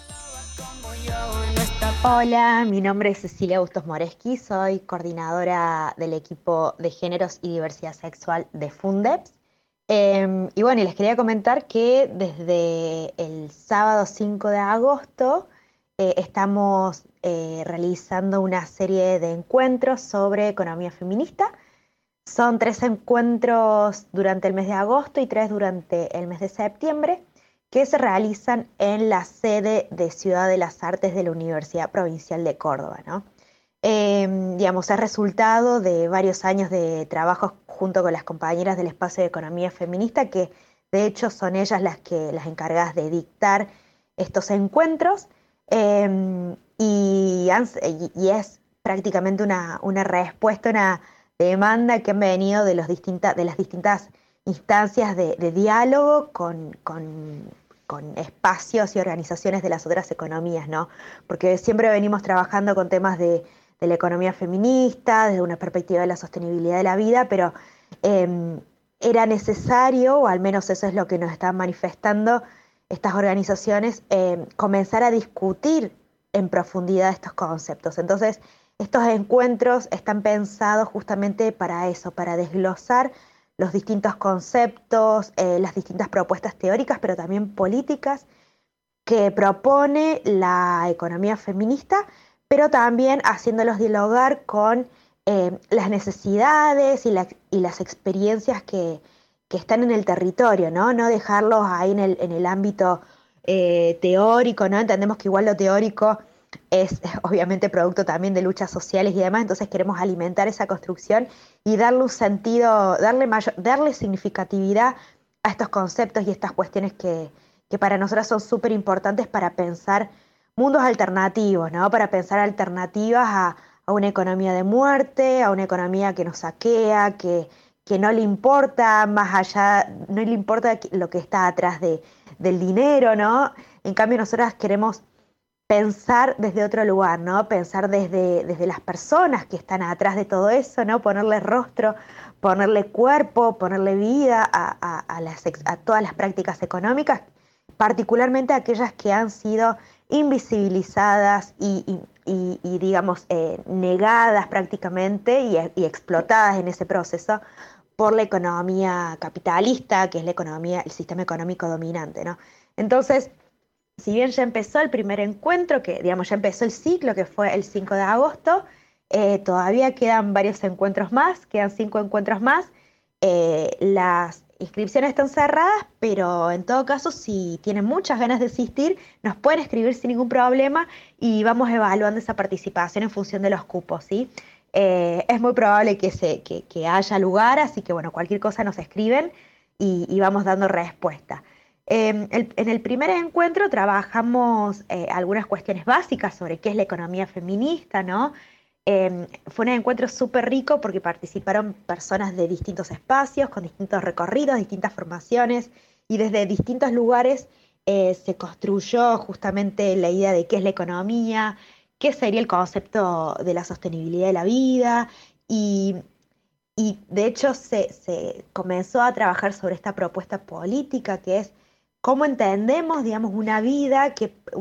Hola, mi nombre es Cecilia Bustos Moreschi, soy coordinadora del equipo de géneros y diversidad sexual de Fundeps. Y les quería comentar que desde el sábado 5 de agosto estamos realizando una serie de encuentros sobre economía feminista. Son 3 encuentros durante el mes de agosto y 3 durante el mes de septiembre, que se realizan en la sede de Ciudad de las Artes de la Universidad Provincial de Córdoba, ¿no? Es resultado de varios años de trabajo junto con las compañeras del espacio de economía feminista, que de hecho son ellas las encargadas de dictar estos encuentros. Y es prácticamente una respuesta, una demanda que han venido de las distintas instancias de diálogo con espacios y organizaciones de las otras economías, ¿no? Porque siempre venimos trabajando con temas de la economía feminista, desde una perspectiva de la sostenibilidad de la vida, pero era necesario, o al menos eso es lo que nos están manifestando estas organizaciones, comenzar a discutir en profundidad estos conceptos. Entonces, estos encuentros están pensados justamente para eso, para desglosar los distintos conceptos, las distintas propuestas teóricas, pero también políticas que propone la economía feminista, pero también haciéndolos dialogar con las necesidades y las experiencias que están en el territorio, ¿no? No dejarlos ahí en el ámbito teórico, ¿no? Entendemos que igual lo teórico es obviamente producto también de luchas sociales y demás, entonces queremos alimentar esa construcción y darle un sentido, darle significatividad a estos conceptos y estas cuestiones que para nosotras son súper importantes para pensar mundos alternativos, ¿no? Para pensar alternativas a una economía de muerte, a una economía que nos saquea, que no le importa más allá, no le importa lo que está atrás del dinero, ¿no? En cambio, nosotras queremos pensar desde otro lugar, ¿no? Pensar desde las personas que están atrás de todo eso, ¿no? Ponerle rostro, ponerle cuerpo, ponerle vida a todas las prácticas económicas, particularmente aquellas que han sido invisibilizadas y digamos, negadas prácticamente y explotadas en ese proceso por la economía capitalista, que es el sistema económico dominante, ¿no? Entonces, si bien ya empezó el primer encuentro, que digamos ya empezó el ciclo, que fue el 5 de agosto, todavía quedan varios encuentros más, quedan 5 encuentros más. Las inscripciones están cerradas, pero en todo caso, si tienen muchas ganas de asistir, nos pueden escribir sin ningún problema y vamos evaluando esa participación en función de los cupos, ¿sí? Es muy probable que haya lugar, así que bueno, cualquier cosa nos escriben y vamos dando respuesta. En el primer encuentro trabajamos algunas cuestiones básicas sobre qué es la economía feminista, ¿no? Fue un encuentro súper rico porque participaron personas de distintos espacios, con distintos recorridos, distintas formaciones, y desde distintos lugares se construyó justamente la idea de qué es la economía, qué sería el concepto de la sostenibilidad de la vida, y de hecho se comenzó a trabajar sobre esta propuesta política que es cómo entendemos, digamos, una vida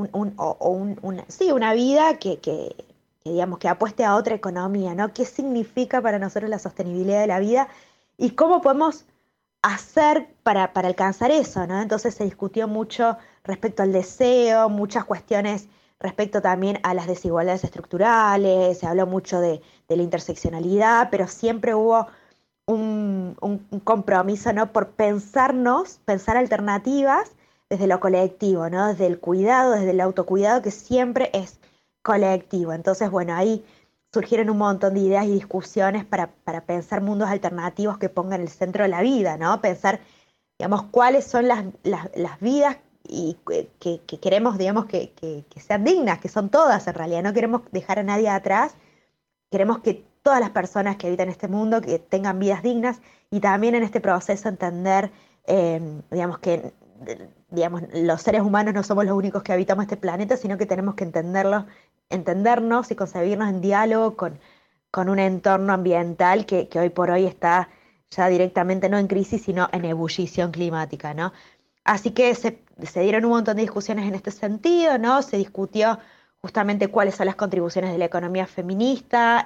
una vida que digamos, que apueste a otra economía, ¿no? ¿Qué significa para nosotros la sostenibilidad de la vida y cómo podemos hacer para alcanzar eso, ¿no? Entonces se discutió mucho respecto al deseo, muchas cuestiones respecto también a las desigualdades estructurales, se habló mucho de la interseccionalidad, pero siempre hubo un compromiso, ¿no? Por pensar alternativas desde lo colectivo, ¿no? Desde el cuidado, desde el autocuidado, que siempre es colectivo. Entonces, bueno, ahí surgieron un montón de ideas y discusiones para pensar mundos alternativos que pongan el centro de la vida, ¿no? Pensar, digamos, cuáles son las vidas y que queremos, digamos, que sean dignas, que son todas en realidad. No queremos dejar a nadie atrás, queremos que todas las personas que habitan este mundo que tengan vidas dignas y también en este proceso entender, digamos, que los seres humanos no somos los únicos que habitamos este planeta, sino que tenemos que entendernos y concebirnos en diálogo con un entorno ambiental que hoy por hoy está ya directamente no en crisis, sino en ebullición climática, ¿no? Así que se dieron un montón de discusiones en este sentido, ¿no? Se discutió justamente cuáles son las contribuciones de la economía feminista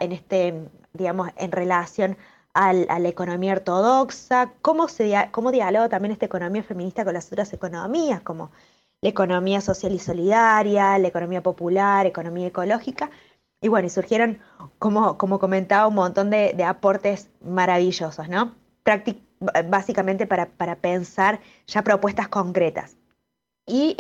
en relación a la economía ortodoxa, cómo dialoga también esta economía feminista con las otras economías, como la economía social y solidaria, la economía popular, economía ecológica. Y bueno, y surgieron, como comentaba, un montón de aportes maravillosos, ¿no? Básicamente para pensar ya propuestas concretas. Y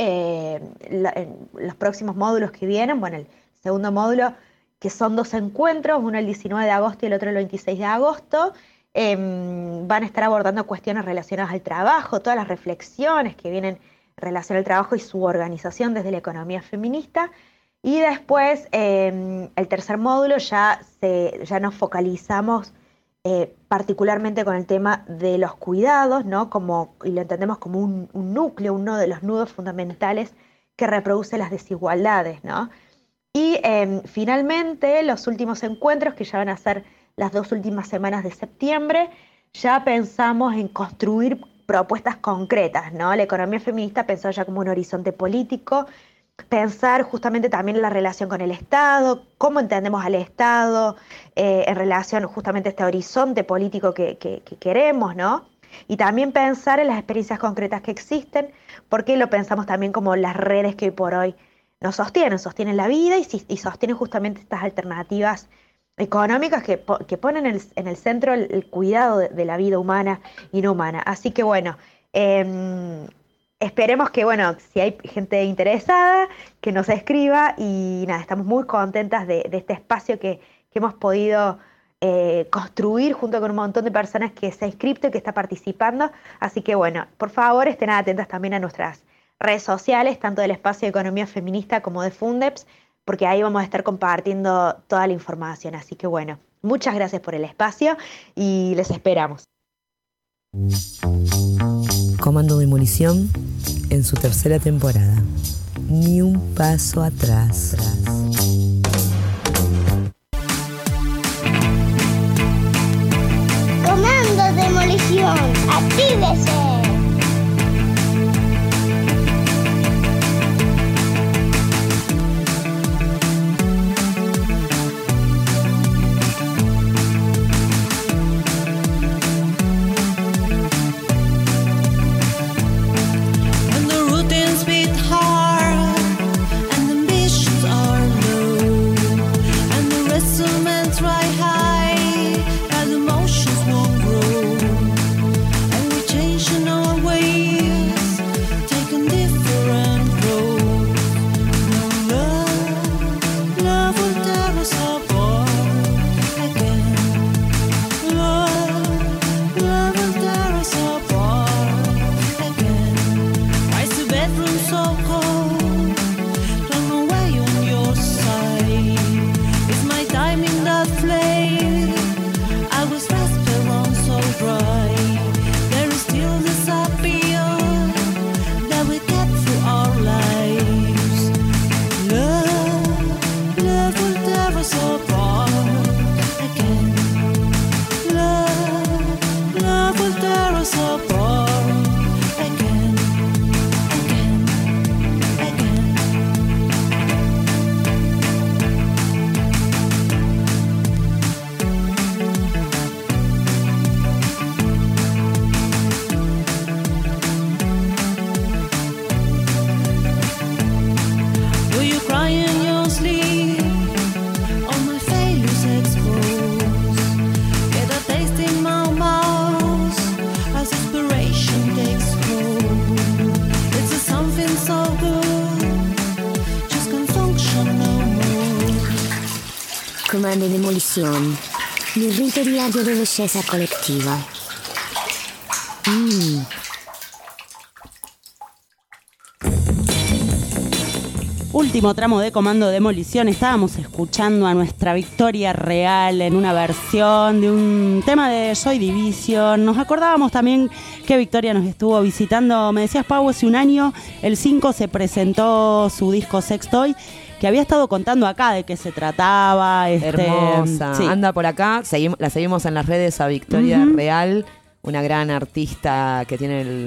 los próximos módulos que vienen, bueno, el segundo módulo, que son 2 encuentros, uno el 19 de agosto y el otro el 26 de agosto, van a estar abordando cuestiones relacionadas al trabajo, todas las reflexiones que vienen en relación al trabajo y su organización desde la economía feminista. Y después, el tercer módulo, ya nos focalizamos particularmente con el tema de los cuidados, ¿no? Y lo entendemos como un núcleo, uno de los nudos fundamentales que reproduce las desigualdades, ¿no? Y finalmente, los últimos encuentros, que ya van a ser las 2 últimas semanas de septiembre, ya pensamos en construir propuestas concretas, ¿no? La economía feminista pensó ya como un horizonte político, pensar justamente también la relación con el Estado, cómo entendemos al Estado en relación justamente a este horizonte político que queremos, ¿no? Y también pensar en las experiencias concretas que existen, porque lo pensamos también como las redes que hoy por hoy nos sostienen la vida y sostienen justamente estas alternativas económicas que ponen en el centro el cuidado de la vida humana y no humana. Así que bueno, esperemos que, bueno, si hay gente interesada, que nos escriba y nada, estamos muy contentas de este espacio que hemos podido construir junto con un montón de personas que se ha inscrito y que está participando. Así que bueno, por favor estén atentas también a nuestras redes sociales, tanto del espacio de economía feminista como de Fundeps, porque ahí vamos a estar compartiendo toda la información. Así que bueno, muchas gracias por el espacio y les esperamos. Comando Demolición en su tercera temporada. ni un paso atrás. Comando Demolición, actívese. Comando Demolición, mi rito diario de belleza colectiva. Último tramo de Comando Demolición. Estábamos escuchando a nuestra Victoria Real en una versión de un tema de Joy Division. Nos acordábamos también que Victoria nos estuvo visitando, me decías, Pau, hace un año, el 5 se presentó su disco Sextoy, que había estado contando acá de qué se trataba. Hermosa. Sí. Anda por acá. La seguimos en las redes a Victoria Real, una gran artista que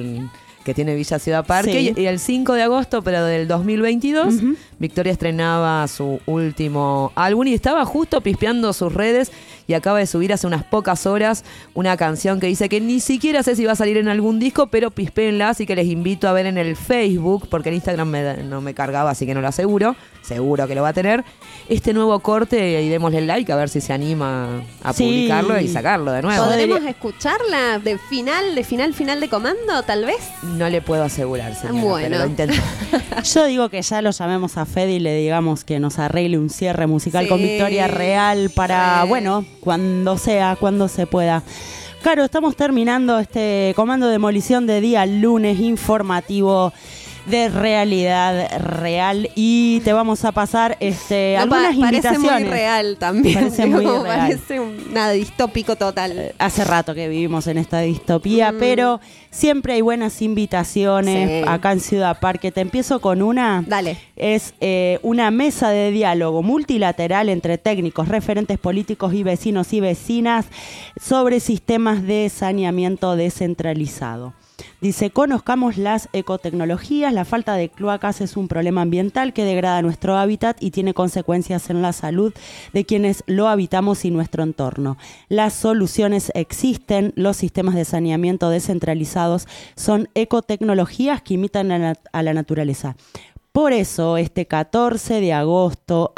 tiene Villa Ciudad Parque. Sí. Y el 5 de agosto, pero del 2022, Victoria estrenaba su último álbum y estaba justo pispeando sus redes y acaba de subir hace unas pocas horas una canción que dice que ni siquiera sé si va a salir en algún disco, pero pispéenla, así que les invito a ver en el Facebook, porque en Instagram no me cargaba, así que no lo aseguro. Seguro que lo va a tener. Este nuevo corte, y démosle like a ver si se anima a publicarlo y sacarlo de nuevo. ¿Podremos escucharla de final de Comando, tal vez? No le puedo asegurar, señora, bueno, pero lo intento. Yo digo que ya lo llamemos a Fede y le digamos que nos arregle un cierre musical con Victoria Real para, bueno, cuando sea, cuando se pueda. Claro, estamos terminando este Comando Demolición de día lunes informativo de Realidad Real y te vamos a pasar algunas invitaciones. Parece muy real también. Parece muy real. Parece nada distópico total. Hace rato que vivimos en esta distopía, pero siempre hay buenas invitaciones acá en Ciudad Parque. Te empiezo con una. Dale. Es una mesa de diálogo multilateral entre técnicos, referentes políticos y vecinos y vecinas sobre sistemas de saneamiento descentralizado. Dice, conozcamos las ecotecnologías. La falta de cloacas es un problema ambiental que degrada nuestro hábitat y tiene consecuencias en la salud de quienes lo habitamos y nuestro entorno. Las soluciones existen. Los sistemas de saneamiento descentralizados son ecotecnologías que imitan a la naturaleza. Por eso, este 14 de agosto,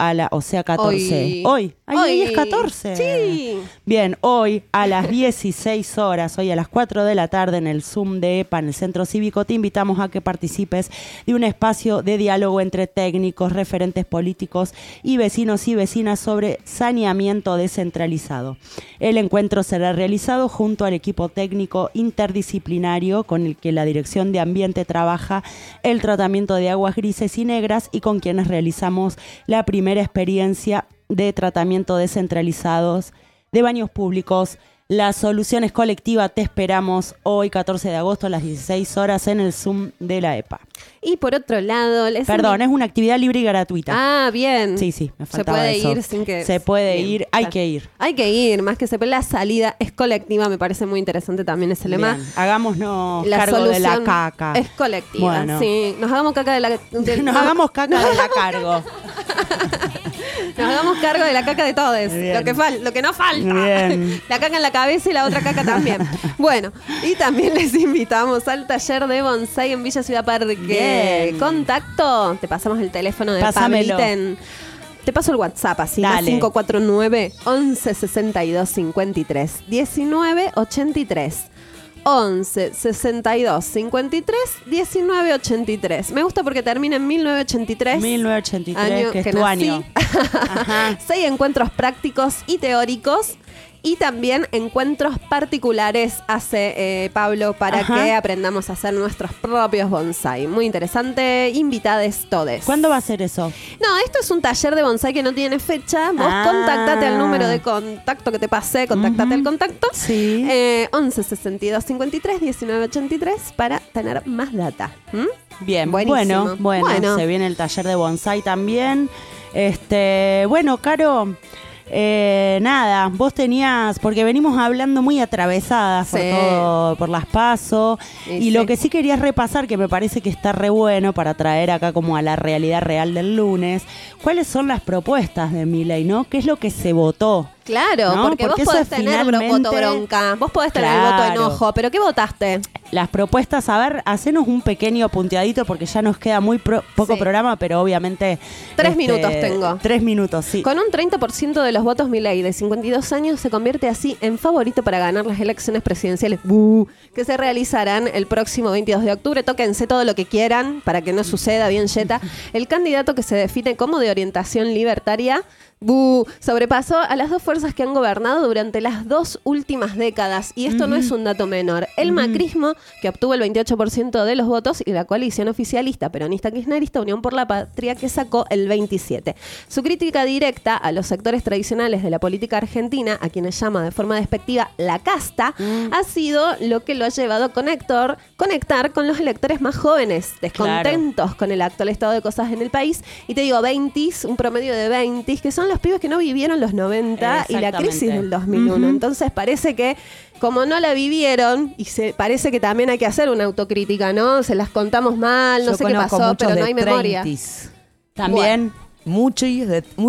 Hoy es 14. Sí. Bien, hoy a las 16 horas, hoy a las 4 de la tarde en el Zoom de EPA, en el Centro Cívico, te invitamos a que participes de un espacio de diálogo entre técnicos, referentes políticos y vecinos y vecinas sobre saneamiento descentralizado. El encuentro será realizado junto al equipo técnico interdisciplinario con el que la Dirección de Ambiente trabaja el tratamiento de aguas grises y negras y con quienes realizamos la primera experiencia de tratamiento descentralizados de baños públicos La solución es colectiva. Te esperamos hoy, 14 de agosto, a las 16 horas en el Zoom de la EPA. Y por otro lado... Perdón, es una actividad libre y gratuita. Ah, bien. Sí, me faltaba eso. Se puede ir sin que... Se puede ir, hay que ir. Hay que ir, más que se puede. La salida es colectiva, me parece muy interesante también ese lema. Bien. Hagámonos cargo de la caca. Es colectiva, bueno. Sí. Nos hagamos caca de la... Nos hagamos caca de la cargo. Nos hagamos cargo de la caca de todos. Lo que no falta. Bien. La caca en la cabeza y la otra caca también. Bueno, y también les invitamos al taller de bonsai en Villa Ciudad Parque. Bien. Contacto. Te pasamos el teléfono de Pabliten. Te paso el WhatsApp así. 549 11 62 53 19 83. 11 62 53 19 83. Me gusta porque termina en 1983. 1983, que es tu año. 6 encuentros prácticos y teóricos. Y también encuentros particulares hace Pablo para que aprendamos a hacer nuestros propios bonsai. Muy interesante. Invitades todes. ¿Cuándo va a ser eso? No, esto es un taller de bonsai que no tiene fecha. Vos contactate al número de contacto que te pasé. Contactate al contacto. Sí. 11 62 53 19 83 para tener más data. Bien, buenísimo. Bueno, se viene el taller de bonsai también. Bueno, Caro... nada, vos tenías, porque venimos hablando muy atravesadas por las PASO, y lo que sí querías repasar, que me parece que está re bueno para traer acá como a la realidad real del lunes, ¿cuáles son las propuestas de Milei, no? ¿Qué es lo que se votó? Claro, ¿no? porque vos podés tener voto bronca, vos podés tener el voto enojo, pero ¿qué votaste? Las propuestas, a ver, hacenos un pequeño punteadito porque ya nos queda muy poco programa, pero obviamente... 3 minutos tengo. 3 minutos, sí. Con un 30% de los votos, Milei, de 52 años, se convierte así en favorito para ganar las elecciones presidenciales que se realizarán el próximo 22 de octubre. Tóquense todo lo que quieran para que no suceda, bien yeta. El candidato que se define como de orientación libertaria sobrepasó a las dos fuerzas que han gobernado durante las 2 últimas décadas. Y esto no es un dato menor. El macrismo, que obtuvo el 28% de los votos, y la coalición oficialista peronista-kirchnerista Unión por la Patria, que sacó el 27%. Su crítica directa a los sectores tradicionales de la política argentina, a quienes llama de forma despectiva la casta, ha sido lo que lo ha llevado a conectar con los electores más jóvenes, descontentos con el actual estado de cosas en el país. Y te digo, 20s, un promedio de 20s, que son los pibes que no vivieron los 90 y la crisis del 2001. Entonces parece que como no la vivieron, y parece que también hay que hacer una autocrítica, ¿no? Se las contamos mal, no sé qué pasó, pero no hay memoria. También... Muchis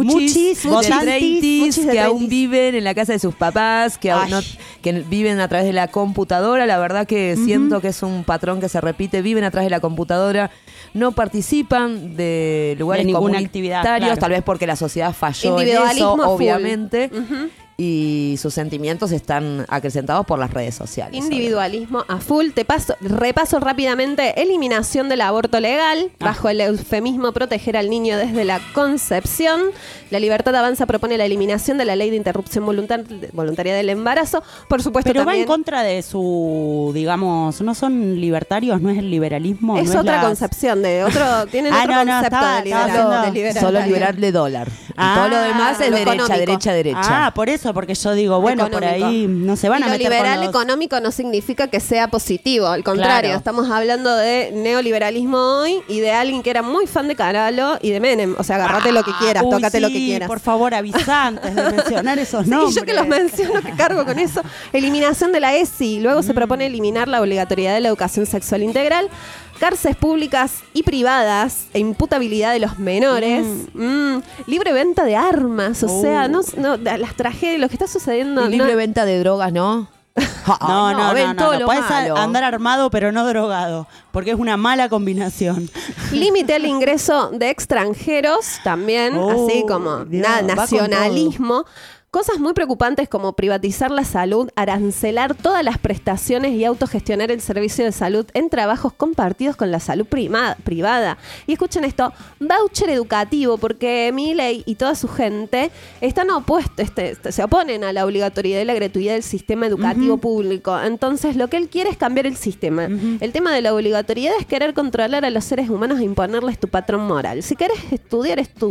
que aún viven en la casa de sus papás, que viven a través de la computadora. La verdad que siento que es un patrón que se repite. Viven a través de la computadora, no participan de lugares comunitarios, tal vez porque la sociedad falló en eso, obviamente. Y sus sentimientos están acrecentados por las redes sociales. Individualismo a full. Repaso rápidamente. Eliminación del aborto legal, bajo el eufemismo proteger al niño desde la concepción. La Libertad Avanza propone la eliminación de la ley de interrupción voluntaria del embarazo. Por supuesto, pero también va en contra de su, digamos, no son libertarios, no es el liberalismo. Es otra concepción de otro, tienen otro concepto de liberalismo. Solo liberarle dólar. Y todo lo demás es derecha. Por eso, porque yo digo, bueno, económico. Por ahí no se van a meter. Lo liberal económico no significa que sea positivo, al contrario, estamos hablando de neoliberalismo hoy y de alguien que era muy fan de Caralo y de Menem. O sea, agarrate lo que quieras, tócate lo que quieras. Por favor, avisá antes de mencionar esos nombres. Y yo que los menciono, que cargo con eso. Eliminación de la ESI. Luego se propone eliminar la obligatoriedad de la educación sexual integral. Cárceles públicas y privadas e imputabilidad de los menores, libre venta de armas, o sea, no, las tragedias, lo que está sucediendo. Y libre venta de drogas, ¿no? No. Puedes andar armado pero no drogado, porque es una mala combinación. Límite al ingreso de extranjeros, también, así como nacionalismo. Cosas muy preocupantes como privatizar la salud, arancelar todas las prestaciones y autogestionar el servicio de salud en trabajos compartidos con la salud privada. Y escuchen esto, voucher educativo, porque Milei y toda su gente están opuestos, se oponen a la obligatoriedad y la gratuidad del sistema educativo público. Entonces lo que él quiere es cambiar el sistema. El tema de la obligatoriedad es querer controlar a los seres humanos e imponerles tu patrón moral. Si querés estudiar, estudia.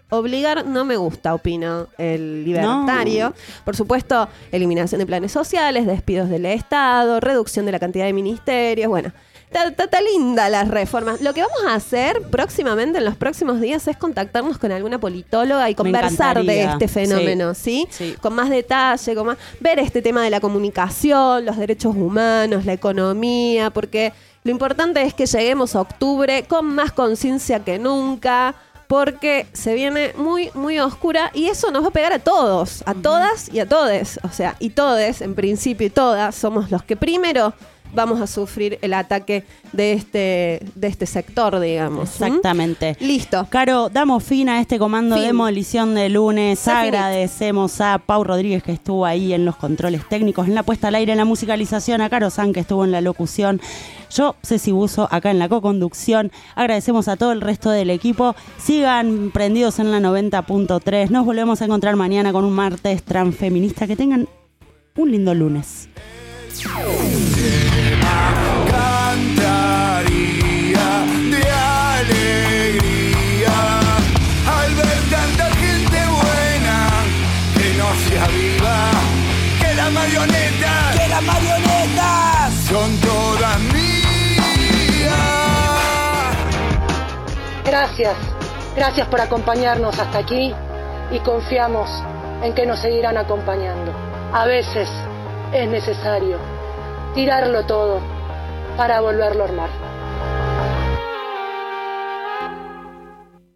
Obligar no me gusta, opino el libertario. No. Por supuesto, eliminación de planes sociales, despidos del Estado, reducción de la cantidad de ministerios, bueno. Está linda las reformas. Lo que vamos a hacer próximamente, en los próximos días, es contactarnos con alguna politóloga y conversar de este fenómeno, ¿sí? Con más detalle, ver este tema de la comunicación, los derechos humanos, la economía, porque lo importante es que lleguemos a octubre con más conciencia que nunca, porque se viene muy, muy oscura y eso nos va a pegar a todos, a todas y a todes. O sea, y todes, en principio, y todas somos los que primero vamos a sufrir el ataque de este sector, digamos. Exactamente. Listo. Caro, damos fin a este comando de demolición de lunes. Agradecemos a Pau Rodríguez, que estuvo ahí en los controles técnicos, en la puesta al aire, en la musicalización, a Caro San, que estuvo en la locución. Yo, Ceci Buzo, acá en la coconducción. Agradecemos a todo el resto del equipo. Sigan prendidos en la 90.3. Nos volvemos a encontrar mañana con un martes transfeminista. Que tengan un lindo lunes. Cantaría de alegría al ver tanta gente buena que no se aviva, que las marionetas son todas mías. Gracias por acompañarnos hasta aquí y confiamos en que nos seguirán acompañando. A veces es necesario tirarlo todo para volverlo a armar.